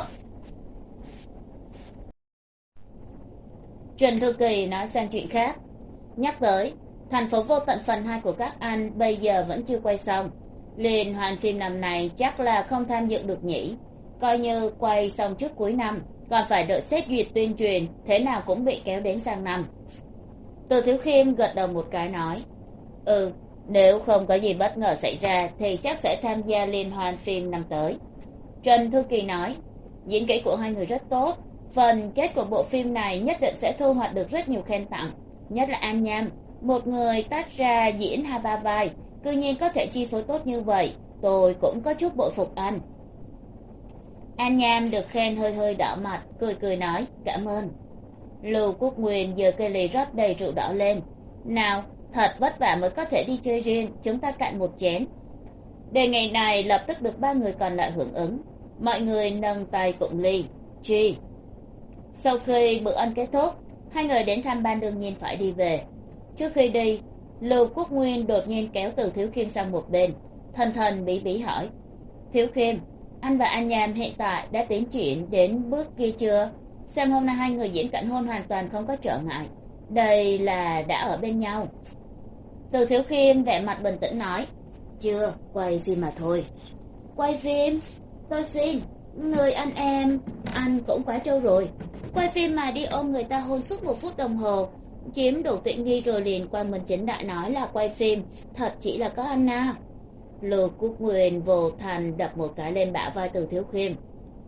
Trần Thư Kỳ nói sang chuyện khác, nhắc tới Thành phố vô tận phần 2 của các anh bây giờ vẫn chưa quay xong. Liên hoan phim năm này chắc là không tham dự được nhỉ. Coi như quay xong trước cuối năm, còn phải đợi xét duyệt tuyên truyền, thế nào cũng bị kéo đến sang năm. Từ Thiếu Khiêm gật đầu một cái nói: Nếu không có gì bất ngờ xảy ra thì chắc sẽ tham gia liên hoan phim năm tới. Trần Thư Kỳ nói: Diễn kỹ của hai người rất tốt, phần kết của bộ phim này nhất định sẽ thu hoạch được rất nhiều khen tặng. Nhất là An Nham, một người tách ra diễn 2-3 vai, cư nhiên có thể chi phối tốt như vậy, tôi cũng có chút bội phục anh. An Nham được khen hơi hơi đỏ mặt, cười cười nói: Cảm ơn. Lưu Quốc Nguyên giơ cây ly rót đầy rượu đỏ lên: Nào, thật vất vả mới có thể đi chơi riêng, chúng ta cạn một chén. Đề nghị này lập tức được 3 người còn lại hưởng ứng, mọi người nâng tay cụng ly. Chi. Sau khi bữa ăn kết thúc, hai người đến thăm ban đương nhiên phải đi về. Trước khi đi, Lưu Quốc Nguyên đột nhiên kéo Từ Thiếu Khiêm sang một bên, thần thần bí bí hỏi: Thiếu Khiêm, anh và An Nham hiện tại đã tiến triển đến bước kia chưa? Xem hôm nay hai người diễn cảnh hôn hoàn toàn không có trở ngại, đây là đã ở bên nhau. Từ Thiếu Khiêm vẻ mặt bình tĩnh nói: Chưa, quay phim mà thôi. Quay phim? Tôi xin, người anh em, anh cũng quá trâu rồi. Quay phim mà đi ôm người ta hôn suốt 1 phút đồng hồ, chiếm đủ tiện nghi rồi liền quang minh chính đại nói là quay phim, thật chỉ là có anh nào. Lưu Quốc Nguyên vô thành đập một cái lên bả vai Từ Thiếu Khiêm: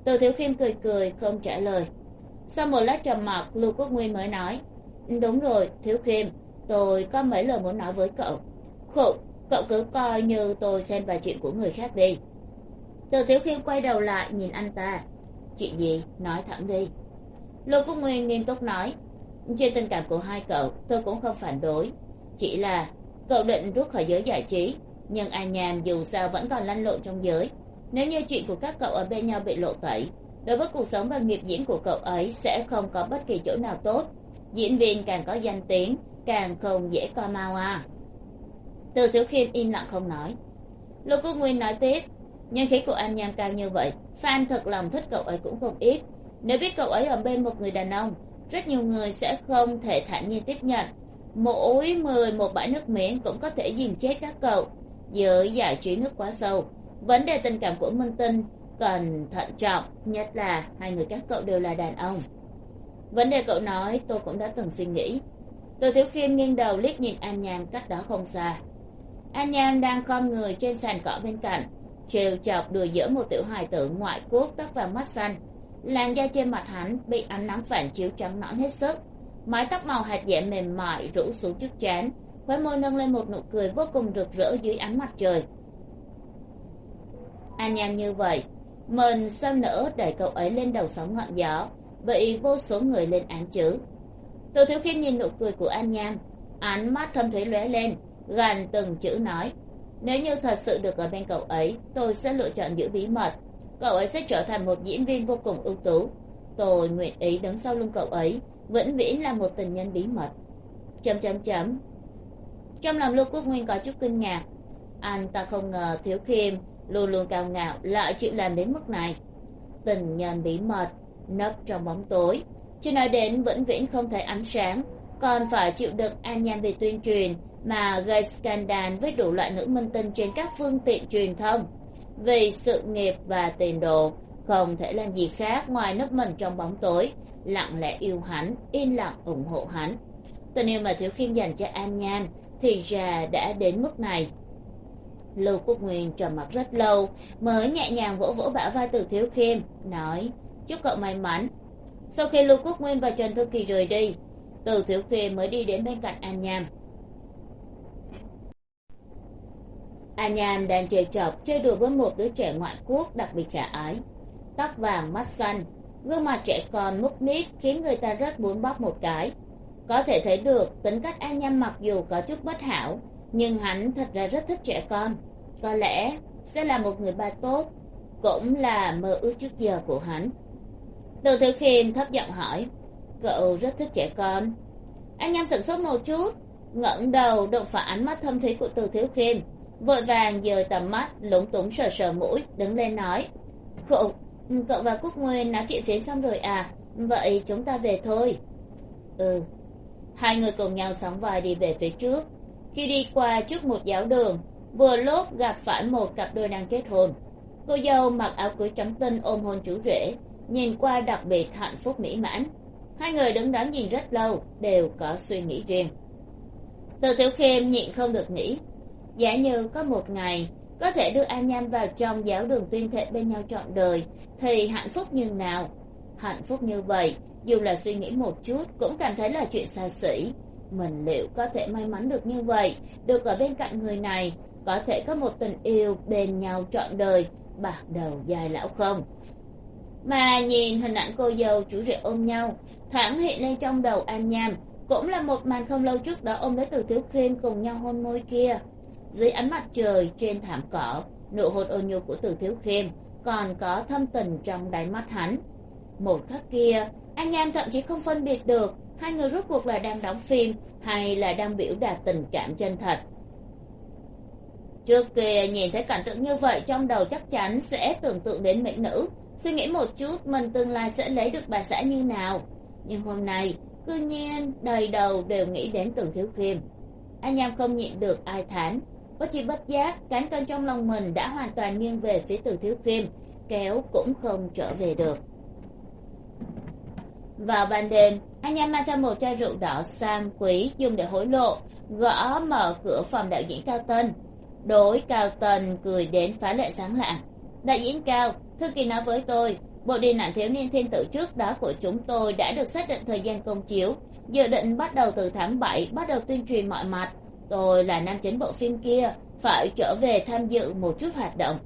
Từ Thiếu Khiêm cười cười không trả lời. Sau một lát trầm mặc, Lưu Quốc Nguyên mới nói, đúng rồi Thiếu Khiêm, tôi có mấy lời muốn nói với cậu. Khụ, cậu cứ coi như tôi xen vào chuyện của người khác đi. Từ Thiếu Khiêm quay đầu lại nhìn anh ta. Chuyện gì, nói thẳng đi. Lưu Quốc Nguyên nghiêm túc nói, trên tình cảm của hai cậu tôi cũng không phản đối, chỉ là cậu định rút khỏi giới giải trí, nhưng An Nham dù sao vẫn còn lăn lộn trong giới. Nếu như chuyện của các cậu ở bên nhau bị lộ tẩy, đối với cuộc sống và nghiệp diễn của cậu ấy sẽ không có bất kỳ chỗ nào tốt. Diễn viên càng có danh tiếng càng không dễ coi mau à. Từ Thiếu Khiêm im lặng không nói. Lưu Quốc Nguyên nói tiếp, nhân khí của An Nham cao như vậy, fan thật lòng thích cậu ấy cũng không ít. Nếu biết cậu ấy ở bên một người đàn ông, rất nhiều người sẽ không thể thản nhiên tiếp nhận. Mỗi 11 bãi nước miếng cũng có thể dìm chết các cậu. Giới giải trí nước quá sâu, vấn đề tình cảm của Minh Tinh cần thận trọng, nhất là hai người các cậu đều là đàn ông. Vấn đề cậu nói tôi cũng đã từng suy nghĩ. Từ Thiếu Khiêm nghiêng đầu liếc nhìn An Nham cách đó không xa. An Nham đang khom người trên sàn cỏ bên cạnh, trêu chọc đùa giỡn một tiểu hài tử ngoại quốc tóc vàng mắt xanh. Làn da trên mặt hắn bị ánh nắng phản chiếu trắng nõn hết sức, mái tóc màu hạt dẻ mềm mại rủ xuống trước trán, khóe môi nâng lên một nụ cười vô cùng rực rỡ dưới ánh mặt trời. An Nham như vậy, mình sao nỡ đẩy cậu ấy lên đầu sóng ngọn gió, bị vô số người lên án chứ. Từ Thiếu Khiêm nhìn nụ cười của An Nham, ánh mắt thâm thúy lóe lên, gằn từng chữ nói, nếu như thật sự được ở bên cậu ấy, tôi sẽ lựa chọn giữ bí mật. Cậu ấy sẽ trở thành một diễn viên vô cùng ưu tú. Tôi nguyện ý đứng sau lưng cậu ấy, vĩnh viễn là một tình nhân bí mật. Chấm. Trong lòng Lưu Quốc Nguyên có chút kinh ngạc. Anh ta không ngờ Thiếu Khiêm luôn luôn cao ngạo lại chịu làm đến mức này. Tình nhân bí mật, nấp trong bóng tối, chứ nói đến vĩnh viễn không thấy ánh sáng, còn phải chịu đựng An Nham về tuyên truyền mà gây scandal với đủ loại nữ minh tinh trên các phương tiện truyền thông. Vì sự nghiệp và tiền đồ, không thể làm gì khác ngoài nấp mình trong bóng tối, lặng lẽ yêu hắn, yên lặng ủng hộ hắn. Tình yêu mà Thiếu Khiêm dành cho An Nham thì ra đã đến mức này. Lưu Quốc Nguyên trầm mặc rất lâu mới nhẹ nhàng vỗ vỗ bả vai Từ Thiếu Khiêm, nói, chúc cậu may mắn. Sau khi Lưu Quốc Nguyên và Trần Thư Kỳ rời đi, Từ Thiếu Khiêm mới đi đến bên cạnh An Nham. An Nham đang chơi chọc chơi đùa với một đứa trẻ ngoại quốc đặc biệt khả ái, tóc vàng mắt xanh, gương mặt trẻ con múc mít khiến người ta rất muốn bóp một cái. Có thể thấy được tính cách An Nham mặc dù có chút bất hảo, nhưng hắn thật ra rất thích trẻ con. Có lẽ sẽ là một người ba tốt, cũng là mơ ước trước giờ của hắn. Từ Thiếu Khiêm thấp giọng hỏi, cậu rất thích trẻ con? An Nham sửng sốt một chút, ngẩng đầu đụng phải ánh mắt thâm thúy của Từ Thiếu Khiêm, vội vàng dời tầm mắt, lúng túng sờ sờ mũi, đứng lên nói, cậu và Quốc Nguyên nói chuyện phiếm xong rồi à, vậy chúng ta về thôi. Ừ. Hai người cùng nhau sóng vai đi về phía trước. Khi đi qua trước một giáo đường, vừa lúc gặp phải một cặp đôi đang kết hôn. Cô dâu mặc áo cưới trắng tinh ôm hôn chú rể, nhìn qua đặc biệt hạnh phúc mỹ mãn. Hai người đứng đó nhìn rất lâu, đều có suy nghĩ riêng. Từ Tiểu Khiêm nhịn không được nghĩ, giả như có một ngày có thể đưa An Nham vào trong giáo đường tuyên thệ bên nhau trọn đời, thì hạnh phúc như nào? Hạnh phúc như vậy, dù là suy nghĩ một chút cũng cảm thấy là chuyện xa xỉ. Mình liệu có thể may mắn được như vậy, được ở bên cạnh người này, có thể có một tình yêu bền nhau trọn đời, bạc đầu dài lão không? Mà nhìn hình ảnh cô dâu chú rể ôm nhau, thoáng hiện lên trong đầu An Nham, cũng là một màn không lâu trước đó ôm lấy Từ Thiếu Khiêm cùng nhau hôn môi kia. Dưới ánh mặt trời trên thảm cỏ, nụ hôn ôn nhu của Từ Thiếu Khiêm còn có thâm tình trong đáy mắt hắn. Một khắc kia, An Nham thậm chí không phân biệt được hai người rốt cuộc là đang đóng phim hay là đang biểu đạt tình cảm chân thật. Trước kia nhìn thấy cảnh tượng như vậy, trong đầu chắc chắn sẽ tưởng tượng đến mỹ nữ, suy nghĩ một chút mình tương lai sẽ lấy được bà xã như nào. Nhưng hôm nay cư nhiên đầy đầu đều nghĩ đến Từ Thiếu Khiêm. An Nham không nhịn được ai thán, bất chi bất giác cán cân trong lòng mình đã hoàn toàn nghiêng về phía Từ Thiếu Khiêm, kéo cũng không trở về được. Vào ban đêm, An Nham mang theo một chai rượu đỏ sang quý dùng để hối lộ, gõ mở cửa phòng đạo diễn Cao Tân. Đối Cao Tân cười đến phá lệ sáng lạng. Đạo diễn Cao, Thư Kỳ nói với tôi, Bộ điện ảnh thiếu niên thiên tử trước đó của chúng tôi đã được xác định thời gian công chiếu, dự định bắt đầu từ tháng 7, bắt đầu tuyên truyền mọi mặt. Tôi là nam chính bộ phim kia, phải trở về tham dự một chút hoạt động.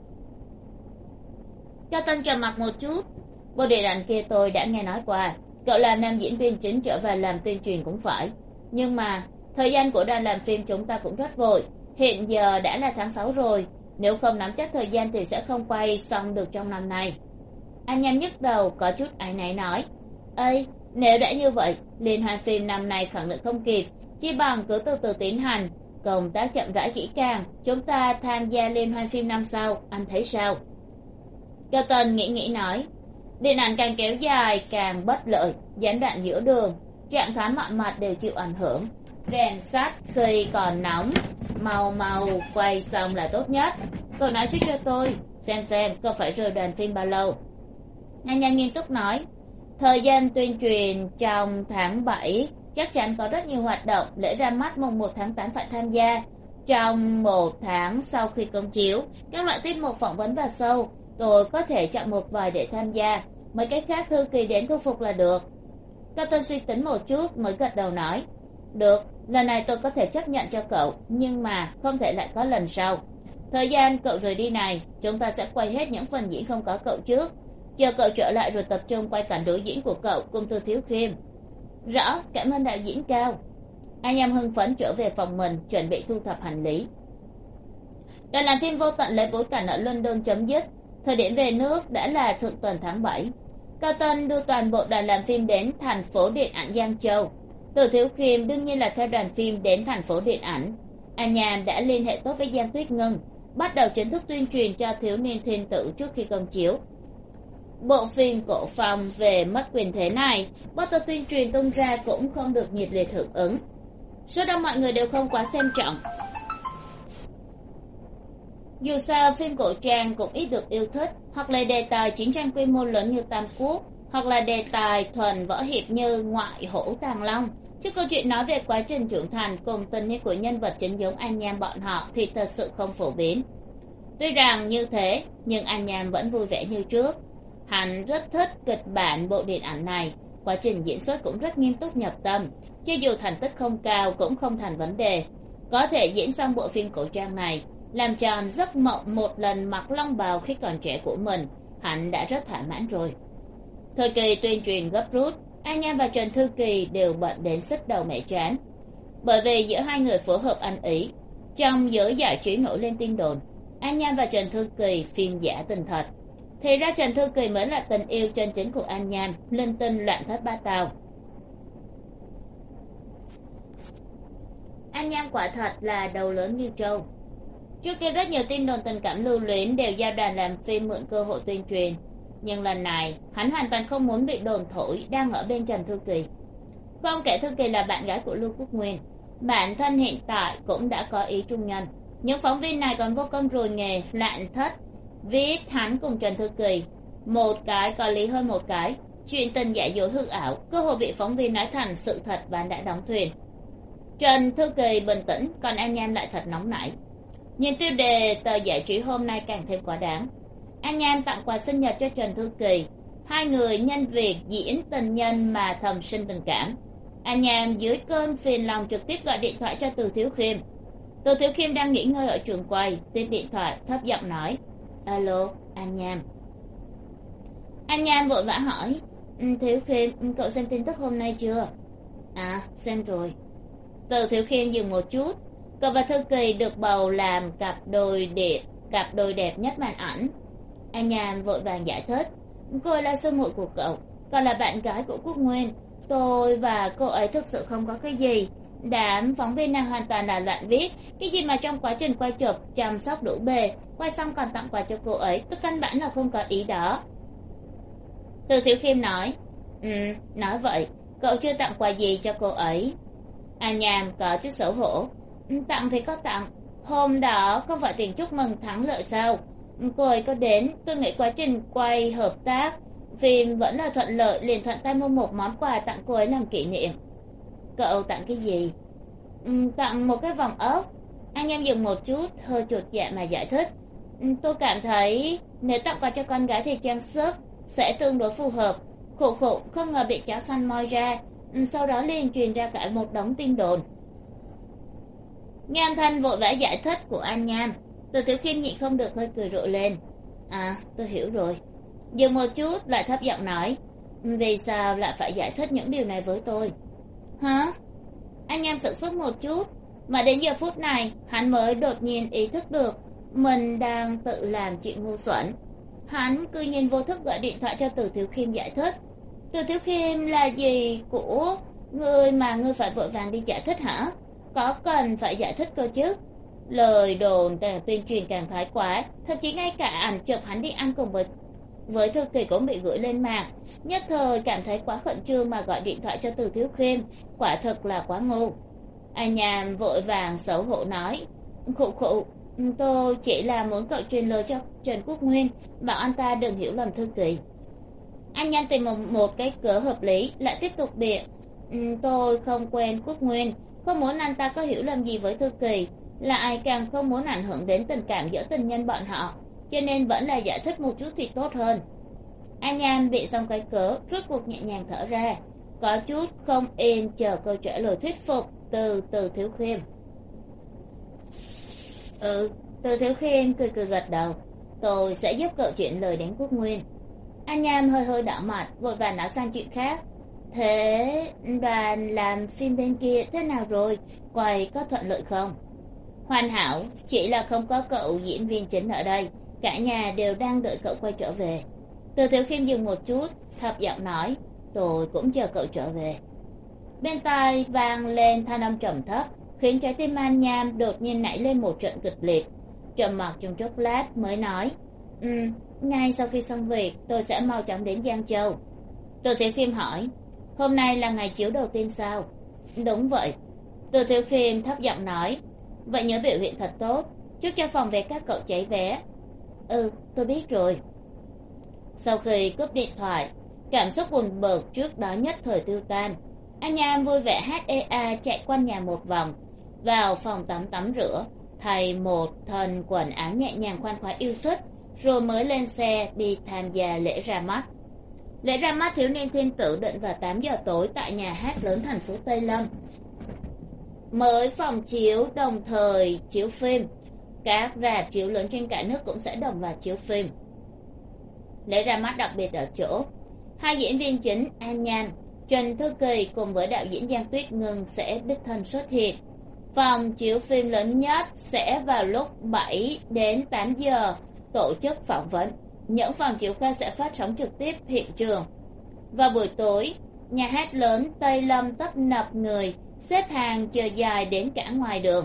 Cho Tân trầm mặc một chút. Bộ điện ảnh kia tôi đã nghe nói qua, cậu là nam diễn viên chính trở về làm tuyên truyền cũng phải. Nhưng mà thời gian của đoàn làm phim chúng ta cũng rất vội, hiện giờ đã là tháng 6 rồi, nếu không nắm chắc thời gian thì sẽ không quay xong được trong năm nay. Anh nhắm nhức đầu có chút áy náy nói, ây, nếu đã như vậy liên hoan phim năm nay khẳng định không kịp, chỉ bằng cứ từ từ tiến hành, công tác chậm rãi kỹ càng, chúng ta tham gia liên hoan phim năm sau, anh thấy sao? Cao Tân nghĩ nói, điện ảnh càng kéo dài càng bất lợi, gián đoạn giữa đường, trạng thái mọi mặt đều chịu ảnh hưởng. Rèn sắt khi còn nóng, mau quay xong là tốt nhất. Cậu nói trước cho tôi, xem cậu phải rời đoàn phim bao lâu? Anh nhanh nghiêm túc nói, thời gian tuyên truyền trong tháng 7 chắc chắn có rất nhiều hoạt động, lễ ra mắt mùng 1 tháng 8 phải tham gia. Trong 1 tháng sau khi công chiếu, các loại tiết mục phỏng vấn và show, tôi có thể chọn một vài để tham gia, mấy cái khác thư kỳ đến thu phục là được. Cao Tân suy tính một chút mới gật đầu nói, được, lần này tôi có thể chấp nhận cho cậu, nhưng mà không thể lại có lần sau. Thời gian cậu rời đi này, chúng ta sẽ quay hết những phần diễn không có cậu trước, chờ cậu trở lại rồi tập trung quay cảnh đối diễn của cậu cùng Từ Thiếu Khiêm. Rõ, cảm ơn đạo diễn Cao. Anh em hưng phấn trở về phòng mình, chuẩn bị thu thập hành lý. Đoàn làm phim Vô Tận lấy bối cảnh ở London chấm dứt, thời điểm về nước đã là thượng tuần tháng 7. Cao Tân đưa toàn bộ đoàn làm phim đến thành phố điện ảnh Giang Châu. Từ Thiếu Khiêm đương nhiên là theo đoàn phim đến thành phố điện ảnh. Anh Nhàn đã liên hệ tốt với Giang Tuyết Ngân, bắt đầu chính thức tuyên truyền cho thiếu niên thiên tử trước khi công chiếu. Bộ phim cổ phong về mất quyền thế này, bắt đầu tuyên truyền tung ra cũng không được nhiệt liệt hưởng ứng. Số đông mọi người đều không quá xem trọng. Dù sao phim cổ trang cũng ít được yêu thích, hoặc là đề tài chiến tranh quy mô lớn như Tam Quốc, hoặc là đề tài thuần võ hiệp như Ngoại Hổ Tàng Long, chứ câu chuyện nói về quá trình trưởng thành cùng tình yêu của nhân vật chính giống An Nham bọn họ thì thật sự không phổ biến. Tuy rằng như thế, nhưng An Nham vẫn vui vẻ như trước. Hắn rất thích kịch bản bộ điện ảnh này, quá trình diễn xuất cũng rất nghiêm túc nhập tâm, cho dù thành tích không cao cũng không thành vấn đề. Có thể diễn xong bộ phim cổ trang này, làm tròn giấc mộng một lần mặc long bào khi còn trẻ của mình, hắn đã rất thỏa mãn rồi. Thời kỳ tuyên truyền gấp rút, An Nham và Trần Thư Kỳ đều bận đến sức đầu mẻ trán. Bởi vì giữa hai người phối hợp ăn ý, trong giới giải trí nổi lên tin đồn An Nham và Trần Thư Kỳ phiên giả tình thật. Thì ra Trần Thư Kỳ mới là tình yêu chân chính của An Nham, linh tinh loạn thất ba tào. An Nham quả thật là đầu lớn như trâu. Trước kia rất nhiều tin đồn tình cảm lưu luyến đều do đoàn làm phim mượn cơ hội tuyên truyền, nhưng lần này hắn hoàn toàn không muốn bị đồn thổi đang ở bên Trần Thư Kỳ. Không kể Thư Kỳ là bạn gái của Lưu Quốc Nguyên, bản thân hiện tại cũng đã có ý trung nhân. Những phóng viên này còn vô công rồi nghề loạn thất viết hắn cùng Trần Thư Kỳ, một cái có lý hơn một cái, chuyện tình giả dối hư ảo, cơ hội bị phóng viên nói thành sự thật và đã đóng thuyền. Trần Thư Kỳ bình tĩnh, còn An Nham lại thật nóng nảy. Nhìn tiêu đề tờ giải trí hôm nay càng thêm quá đáng. An Nham tặng quà sinh nhật cho Trần Thư Kỳ, hai người nhân việc diễn tình nhân mà thầm sinh tình cảm. An Nham dưới cơn phiền lòng trực tiếp gọi điện thoại cho Từ Thiếu Khiêm. Từ Thiếu Khiêm đang nghỉ ngơi ở trường quay, tiếp điện thoại thấp giọng nói, alo, An Nham. An Nham vội vã hỏi, Thiếu Khiêm, cậu xem tin tức hôm nay chưa? À, xem rồi. Từ Thiếu Khiêm dừng một chút, cậu và Thư Kỳ được bầu làm cặp đôi đẹp nhất màn ảnh. An Nham vội vàng giải thích, cô ấy là sư muội của cậu, còn là bạn gái của Quốc Nguyên. Tôi và cô ấy thực sự không có cái gì. Đám phóng viên này hoàn toàn là loạn viết, cái gì mà trong quá trình quay chụp chăm sóc đủ bề, quay xong còn tặng quà cho cô ấy, tôi căn bản là không có ý đó. Từ Thiếu Khiêm nói, nói vậy, cậu chưa tặng quà gì cho cô ấy? An Nham có chút xấu hổ, tặng thì có tặng, hôm đó không phải tiền chúc mừng thắng lợi sao? Cô ấy có đến, tôi nghĩ quá trình quay hợp tác phim vẫn là thuận lợi, liền thuận tay mua một món quà tặng cô ấy làm kỷ niệm. Cậu tặng cái gì? Tặng một cái vòng ốc. Anh em dừng một chút, hơi chột dạ mà giải thích. Tôi cảm thấy nếu tặng quà cho con gái thì trang sức sẽ tương đối phù hợp. Khụ khụ, không ngờ bị chó săn moi ra. Sau đó liền truyền ra cả một đống tin đồn. Nghe âm thanh vội vã giải thích của An Nham, Từ Tiểu Khiêm nhịn không được hơi cười rộ lên. À, tôi hiểu rồi. Dừng một chút lại thấp giọng nói, vì sao lại phải giải thích những điều này với tôi? Hả? An Nham sửng sốt một chút, mà đến giờ phút này hắn mới đột nhiên ý thức được mình đang tự làm chuyện ngu xuẩn. Hắn cư nhiên vô thức gọi điện thoại cho Từ Tiểu Khiêm giải thích. Từ Tiểu Khiêm là gì của ngươi mà ngươi phải vội vàng đi giải thích hả? Có cần phải giải thích cơ chứ? Lời đồn tuyên truyền càng thái quá, thậm chí ngay cả ảnh chụp hắn đi ăn cùng với thư ký cũng bị gửi lên mạng. Nhất thời cảm thấy quá khẩn trương mà gọi điện thoại cho Từ Thiếu Khiêm, quả thực là quá ngu. Anh Nham vội vàng xấu hổ nói, khụ khụ, tôi chỉ là muốn cậu truyền lời cho Trần Quốc Nguyên, bảo anh ta đừng hiểu lầm thư ký. Anh Nham tìm một cái cớ hợp lý, lại tiếp tục biện, tôi không quen Quốc Nguyên, không muốn anh ta có hiểu lầm gì với thư kỳ, lại càng không muốn ảnh hưởng đến tình cảm giữa tình nhân bọn họ, cho nên vẫn là giải thích một chút thì tốt hơn. An Nham bị xong cái cớ, rốt cuộc nhẹ nhàng thở ra, có chút không yên chờ câu trả lời thuyết phục từ Từ Thiếu Khiêm. Từ Thiếu Khiêm cười cười gật đầu, tôi sẽ giúp cậu chuyển lời đến Quốc Nguyên. An Nham hơi hơi đỏ mặt, vội vàng nói sang chuyện khác. Thế đoàn làm phim bên kia thế nào rồi, quay có thuận lợi không? Hoàn hảo, chỉ là không có cậu diễn viên chính ở đây, cả nhà đều đang đợi cậu quay trở về. Từ Thiếu Khiêm dừng một chút, thấp giọng nói, tôi cũng chờ cậu trở về. Bên tai vang lên thanh âm trầm thấp, khiến trái tim An Nham đột nhiên nảy lên một trận kịch liệt. Trầm mặc trong chốc lát mới nói, ngay sau khi xong việc tôi sẽ mau chóng đến Giang Châu. Từ Thiếu Khiêm hỏi, hôm nay là ngày chiếu đầu tiên sao? Đúng vậy. Từ Thiếu Khiêm thấp giọng nói, vậy nhớ biểu hiện thật tốt, chúc cho phòng vé các cậu cháy vé. Tôi biết rồi. Sau khi cúp điện thoại, cảm xúc buồn bực trước đó nhất thời tiêu tan. Anh Nham vui vẻ HEA chạy quanh nhà một vòng, vào phòng tắm rửa, thay một thân quần áo nhẹ nhàng khoan khoái yêu thích, rồi mới lên xe đi tham gia lễ ra mắt. Lễ ra mắt thiếu niên thiên tử định vào 8 giờ tối tại nhà hát lớn thành phố Tây Lâm. Mới phòng chiếu đồng thời chiếu phim, các rạp chiếu lớn trên cả nước cũng sẽ đồng loạt chiếu phim. Lễ ra mắt đặc biệt ở chỗ, hai diễn viên chính An Nham, Trần Thư Kỳ cùng với đạo diễn Giang Tuyết Ngân sẽ đích thân xuất hiện. Phòng chiếu phim lớn nhất sẽ vào lúc 7 đến 8 giờ tổ chức phỏng vấn. Những phòng chiếu khác sẽ phát sóng trực tiếp hiện trường. Vào buổi tối, nhà hát lớn Tây Lâm tấp nập người, xếp hàng chờ dài đến cả ngoài đường.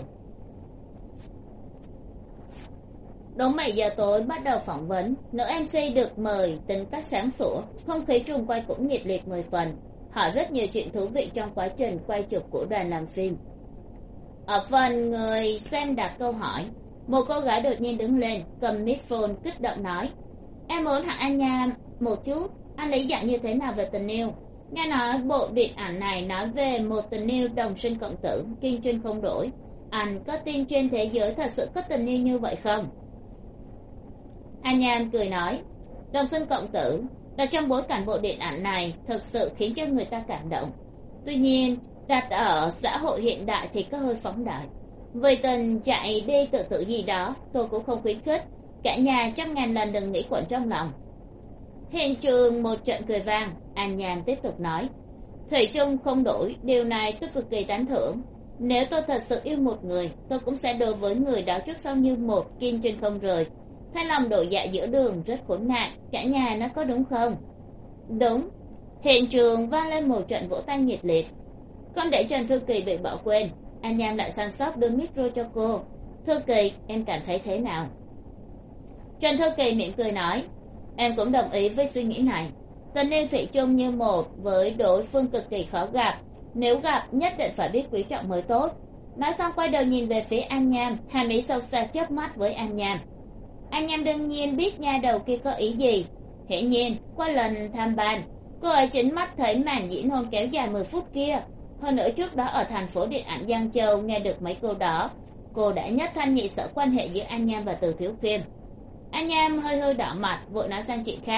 Đúng 7 giờ tối bắt đầu phỏng vấn, nữ MC được mời tính cách sáng sủa, không khí trường quay cũng nhiệt liệt 10 phần, hỏi rất nhiều chuyện thú vị trong quá trình quay chụp của đoàn làm phim. Ở phần người xem đặt câu hỏi, một cô gái đột nhiên đứng lên, cầm microphone kích động nói, em muốn hỏi anh Nham một chút, anh lý giải như thế nào về tình yêu? Nghe nói bộ điện ảnh này nói về một tình yêu đồng sinh cộng tử, kiên trinh không đổi. Anh có tin trên thế giới thật sự có tình yêu như vậy không? Anh Nham cười nói, đồng sinh cộng tử, đặt trong bối cảnh bộ điện ảnh này thực sự khiến cho người ta cảm động. Tuy nhiên, đặt ở xã hội hiện đại thì có hơi phóng đại. Vì tình chạy đi tự tử gì đó, tôi cũng không khuyến khích. Cả nhà 100.000 lần đừng nghĩ quẩn trong lòng. Hiện trường một trận cười vang. An Nham tiếp tục nói, thủy chung không đổi, điều này tôi cực kỳ tán thưởng. Nếu tôi thật sự yêu một người, tôi cũng sẽ đối với người đó trước sau như một, kiên trinh không rời. Thay lòng đổi dạ giữa đường rất khốn nạn, cả nhà nó có đúng không? Đúng. Hiện trường vang lên một trận vỗ tay nhiệt liệt. Không để Trần Thư Kỳ bị bỏ quên, An Nham lại săn sóc đưa micro cho cô. Thư Kỳ, em cảm thấy thế nào? Trần Thư Kỳ mỉm cười nói, em cũng đồng ý với suy nghĩ này. Tình yêu thủy chung như một với đối phương cực kỳ khó gặp, nếu gặp nhất định phải biết quý trọng mới tốt. Nói xong quay đầu nhìn về phía An Nham, hàm ý sâu xa chớp mắt với An Nham. An Nham đương nhiên biết nha đầu kia có ý gì. Hiển nhiên qua lần tham ban, cô ấy chính mắt thấy màn diễn hôn kéo dài 10 phút kia. Hơn nữa trước đó ở thành phố điện ảnh Giang Châu nghe được mấy câu đó, cô đã nhất thanh nhị sở quan hệ giữa An Nham và Từ Thiếu Khiêm. An Nham hơi hơi đỏ mặt, vội nói sang chuyện khác.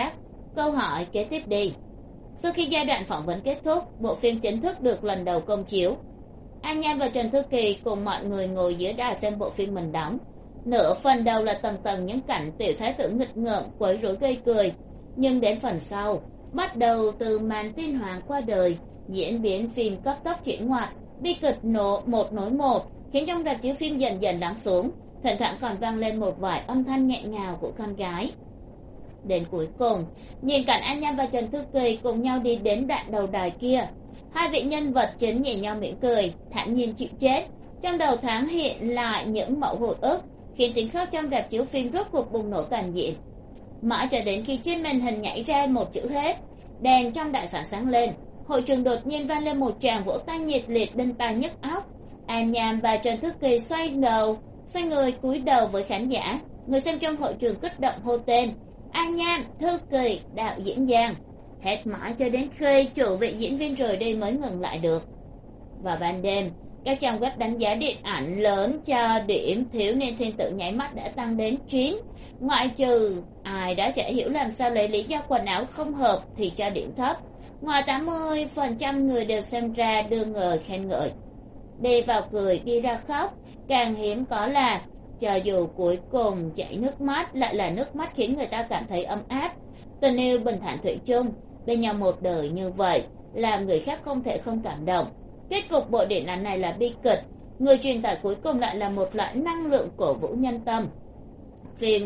câu hỏi kế tiếp đi. Sau khi giai đoạn phỏng vấn kết thúc, bộ phim chính thức được lần đầu công chiếu. An Nhan và Trần Thư Kỳ cùng mọi người ngồi dưới đài xem bộ phim mình đóng. Nửa phần đầu là tầng tầng những cảnh tiểu thái tử nghịch ngợm quấy rối gây cười, nhưng đến phần sau, bắt đầu từ màn tin hoàng qua đời, diễn biến phim cấp tốc chuyển ngoặt, bi kịch nổ một nối một, khiến trong rạp chiếu phim dần dần lắng xuống, thỉnh thoảng còn vang lên một vài âm thanh nghẹn ngào của con gái. Đến cuối cùng, nhìn cảnh An Nhan và Trần Thư Kỳ cùng nhau đi đến đoạn đầu đài kia, hai vị nhân vật chính nhìn nhau mỉm cười, thản nhiên chịu chết. Trong đầu thoáng hiện lại những mẫu hồi ức, khiến tiếng khóc trong rạp chiếu phim rốt cuộc bùng nổ toàn diện. Mãi cho đến khi trên màn hình nhảy ra một chữ hết, đèn trong đại sảnh sáng lên, hội trường đột nhiên vang lên một tràng vỗ tay nhiệt liệt đinh tai nhức óc. An Nhan và Trần Thư Kỳ xoay người cúi đầu với khán giả. Người xem trong hội trường kích động hô tên: An Nhan, Thư Kỳ, đạo diễn Giang. Hết mãi cho đến khi chủ vị diễn viên rời đi mới ngừng lại được. Vào ban đêm, các trang web đánh giá điện ảnh lớn cho điểm thiếu niên thiên tử nháy mắt đã tăng đến 9, ngoại trừ ai đã chả hiểu làm sao lấy lý do quần áo không hợp thì cho điểm thấp. Ngoài 80% người đều xem ra đưa người khen ngợi. Đi vào cười, đi ra khóc, càng hiếm có là cho dù cuối cùng chảy nước mắt lại là nước mắt khiến người ta cảm thấy ấm áp. Tình yêu bình thản thủy chung, bên nhau một đời như vậy, làm người khác không thể không cảm động. Kết cục bộ điện ảnh này là bi kịch, người truyền tải cuối cùng lại là một loại năng lượng cổ vũ nhân tâm. Phim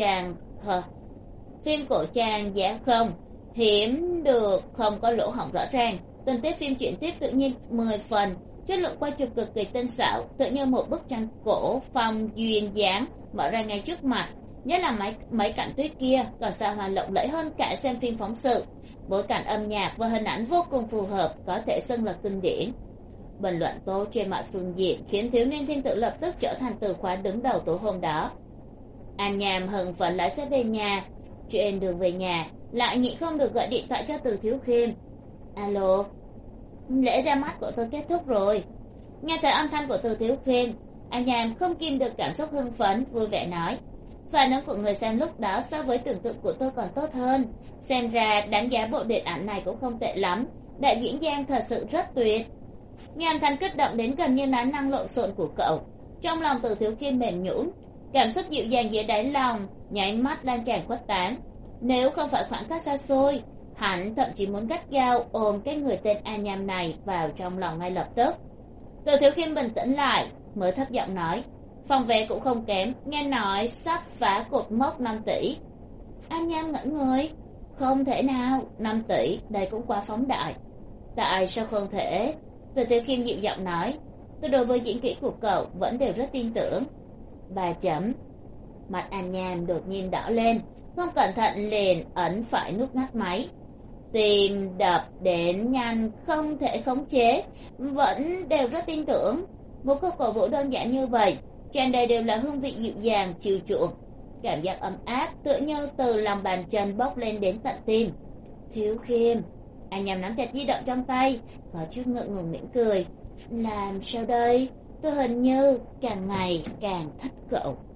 cổ trang giá không, hiếm được không có lỗ hổng rõ ràng. Tình tiết phim chuyển tiếp tự nhiên 10 phần, chất lượng quay chụp cực kỳ tinh xảo, tự như một bức tranh cổ phong duyên dáng mở ra ngay trước mặt. Nhất là mấy cảnh tuyết kia còn xa hoa lộng lẫy hơn cả xem phim phóng sự. Bối cảnh âm nhạc và hình ảnh vô cùng phù hợp, có thể xưng là kinh điển. Bình luận tốt trên mọi phương diện khiến thiếu niên thiên tử lập tức trở thành từ khóa đứng đầu tối hôm đó. An Nham hừng phấn lái xe về nhà. Trên đường về nhà lại nhịn không được gọi điện thoại cho Từ Thiếu Khiêm. Alo, lễ ra mắt của tôi kết thúc rồi. Nghe thấy âm thanh của Từ Thiếu Khiêm, An Nham không kìm được cảm xúc hưng phấn, vui vẻ nói: phản ứng của người xem lúc đó so với tưởng tượng của tôi còn tốt hơn. Xem ra đánh giá bộ điện ảnh này cũng không tệ lắm, đạo diễn Giang thật sự rất tuyệt. Nghe âm thanh kích động đến gần như nói năng lộn xộn của cậu, trong lòng Từ Thiếu Khiêm mềm nhũn, cảm xúc dịu dàng dưới đáy lòng nháy mắt lan tràn khuếch tán. Nếu không phải khoảng cách xa xôi, hắn thậm chí muốn gắt gao ôm cái người tên An Nham này vào trong lòng ngay lập tức. Từ Thiếu Khiêm bình tĩnh lại, mới thấp giọng nói: phòng vé cũng không kém, nghe nói sắp phá cột mốc 5 tỷ. An Nham ngẩn người: không thể nào, 5 tỷ, đây cũng quá phóng đại. Tại sao không thể? Từ Thiếu Khiêm dịu giọng nói: tôi đối với diễn kỹ của cậu vẫn đều rất tin tưởng. 3 chấm. Mặt An Nham đột nhiên đỏ lên, không cẩn thận liền ấn phải nút ngắt máy. Tim đập đến nhanh không thể khống chế, vẫn đều rất tin tưởng. Một câu cổ vũ đơn giản như vậy, tràn đầy đều là hương vị dịu dàng chiều chuộng, cảm giác ấm áp tựa như từ lòng bàn chân bốc lên đến tận tim. Thiếu Khiêm. Anh Nham nắm chặt di động trong tay, có chút ngượng ngùng mỉm cười. Làm sao đây? Tôi hình như càng ngày càng thích cậu.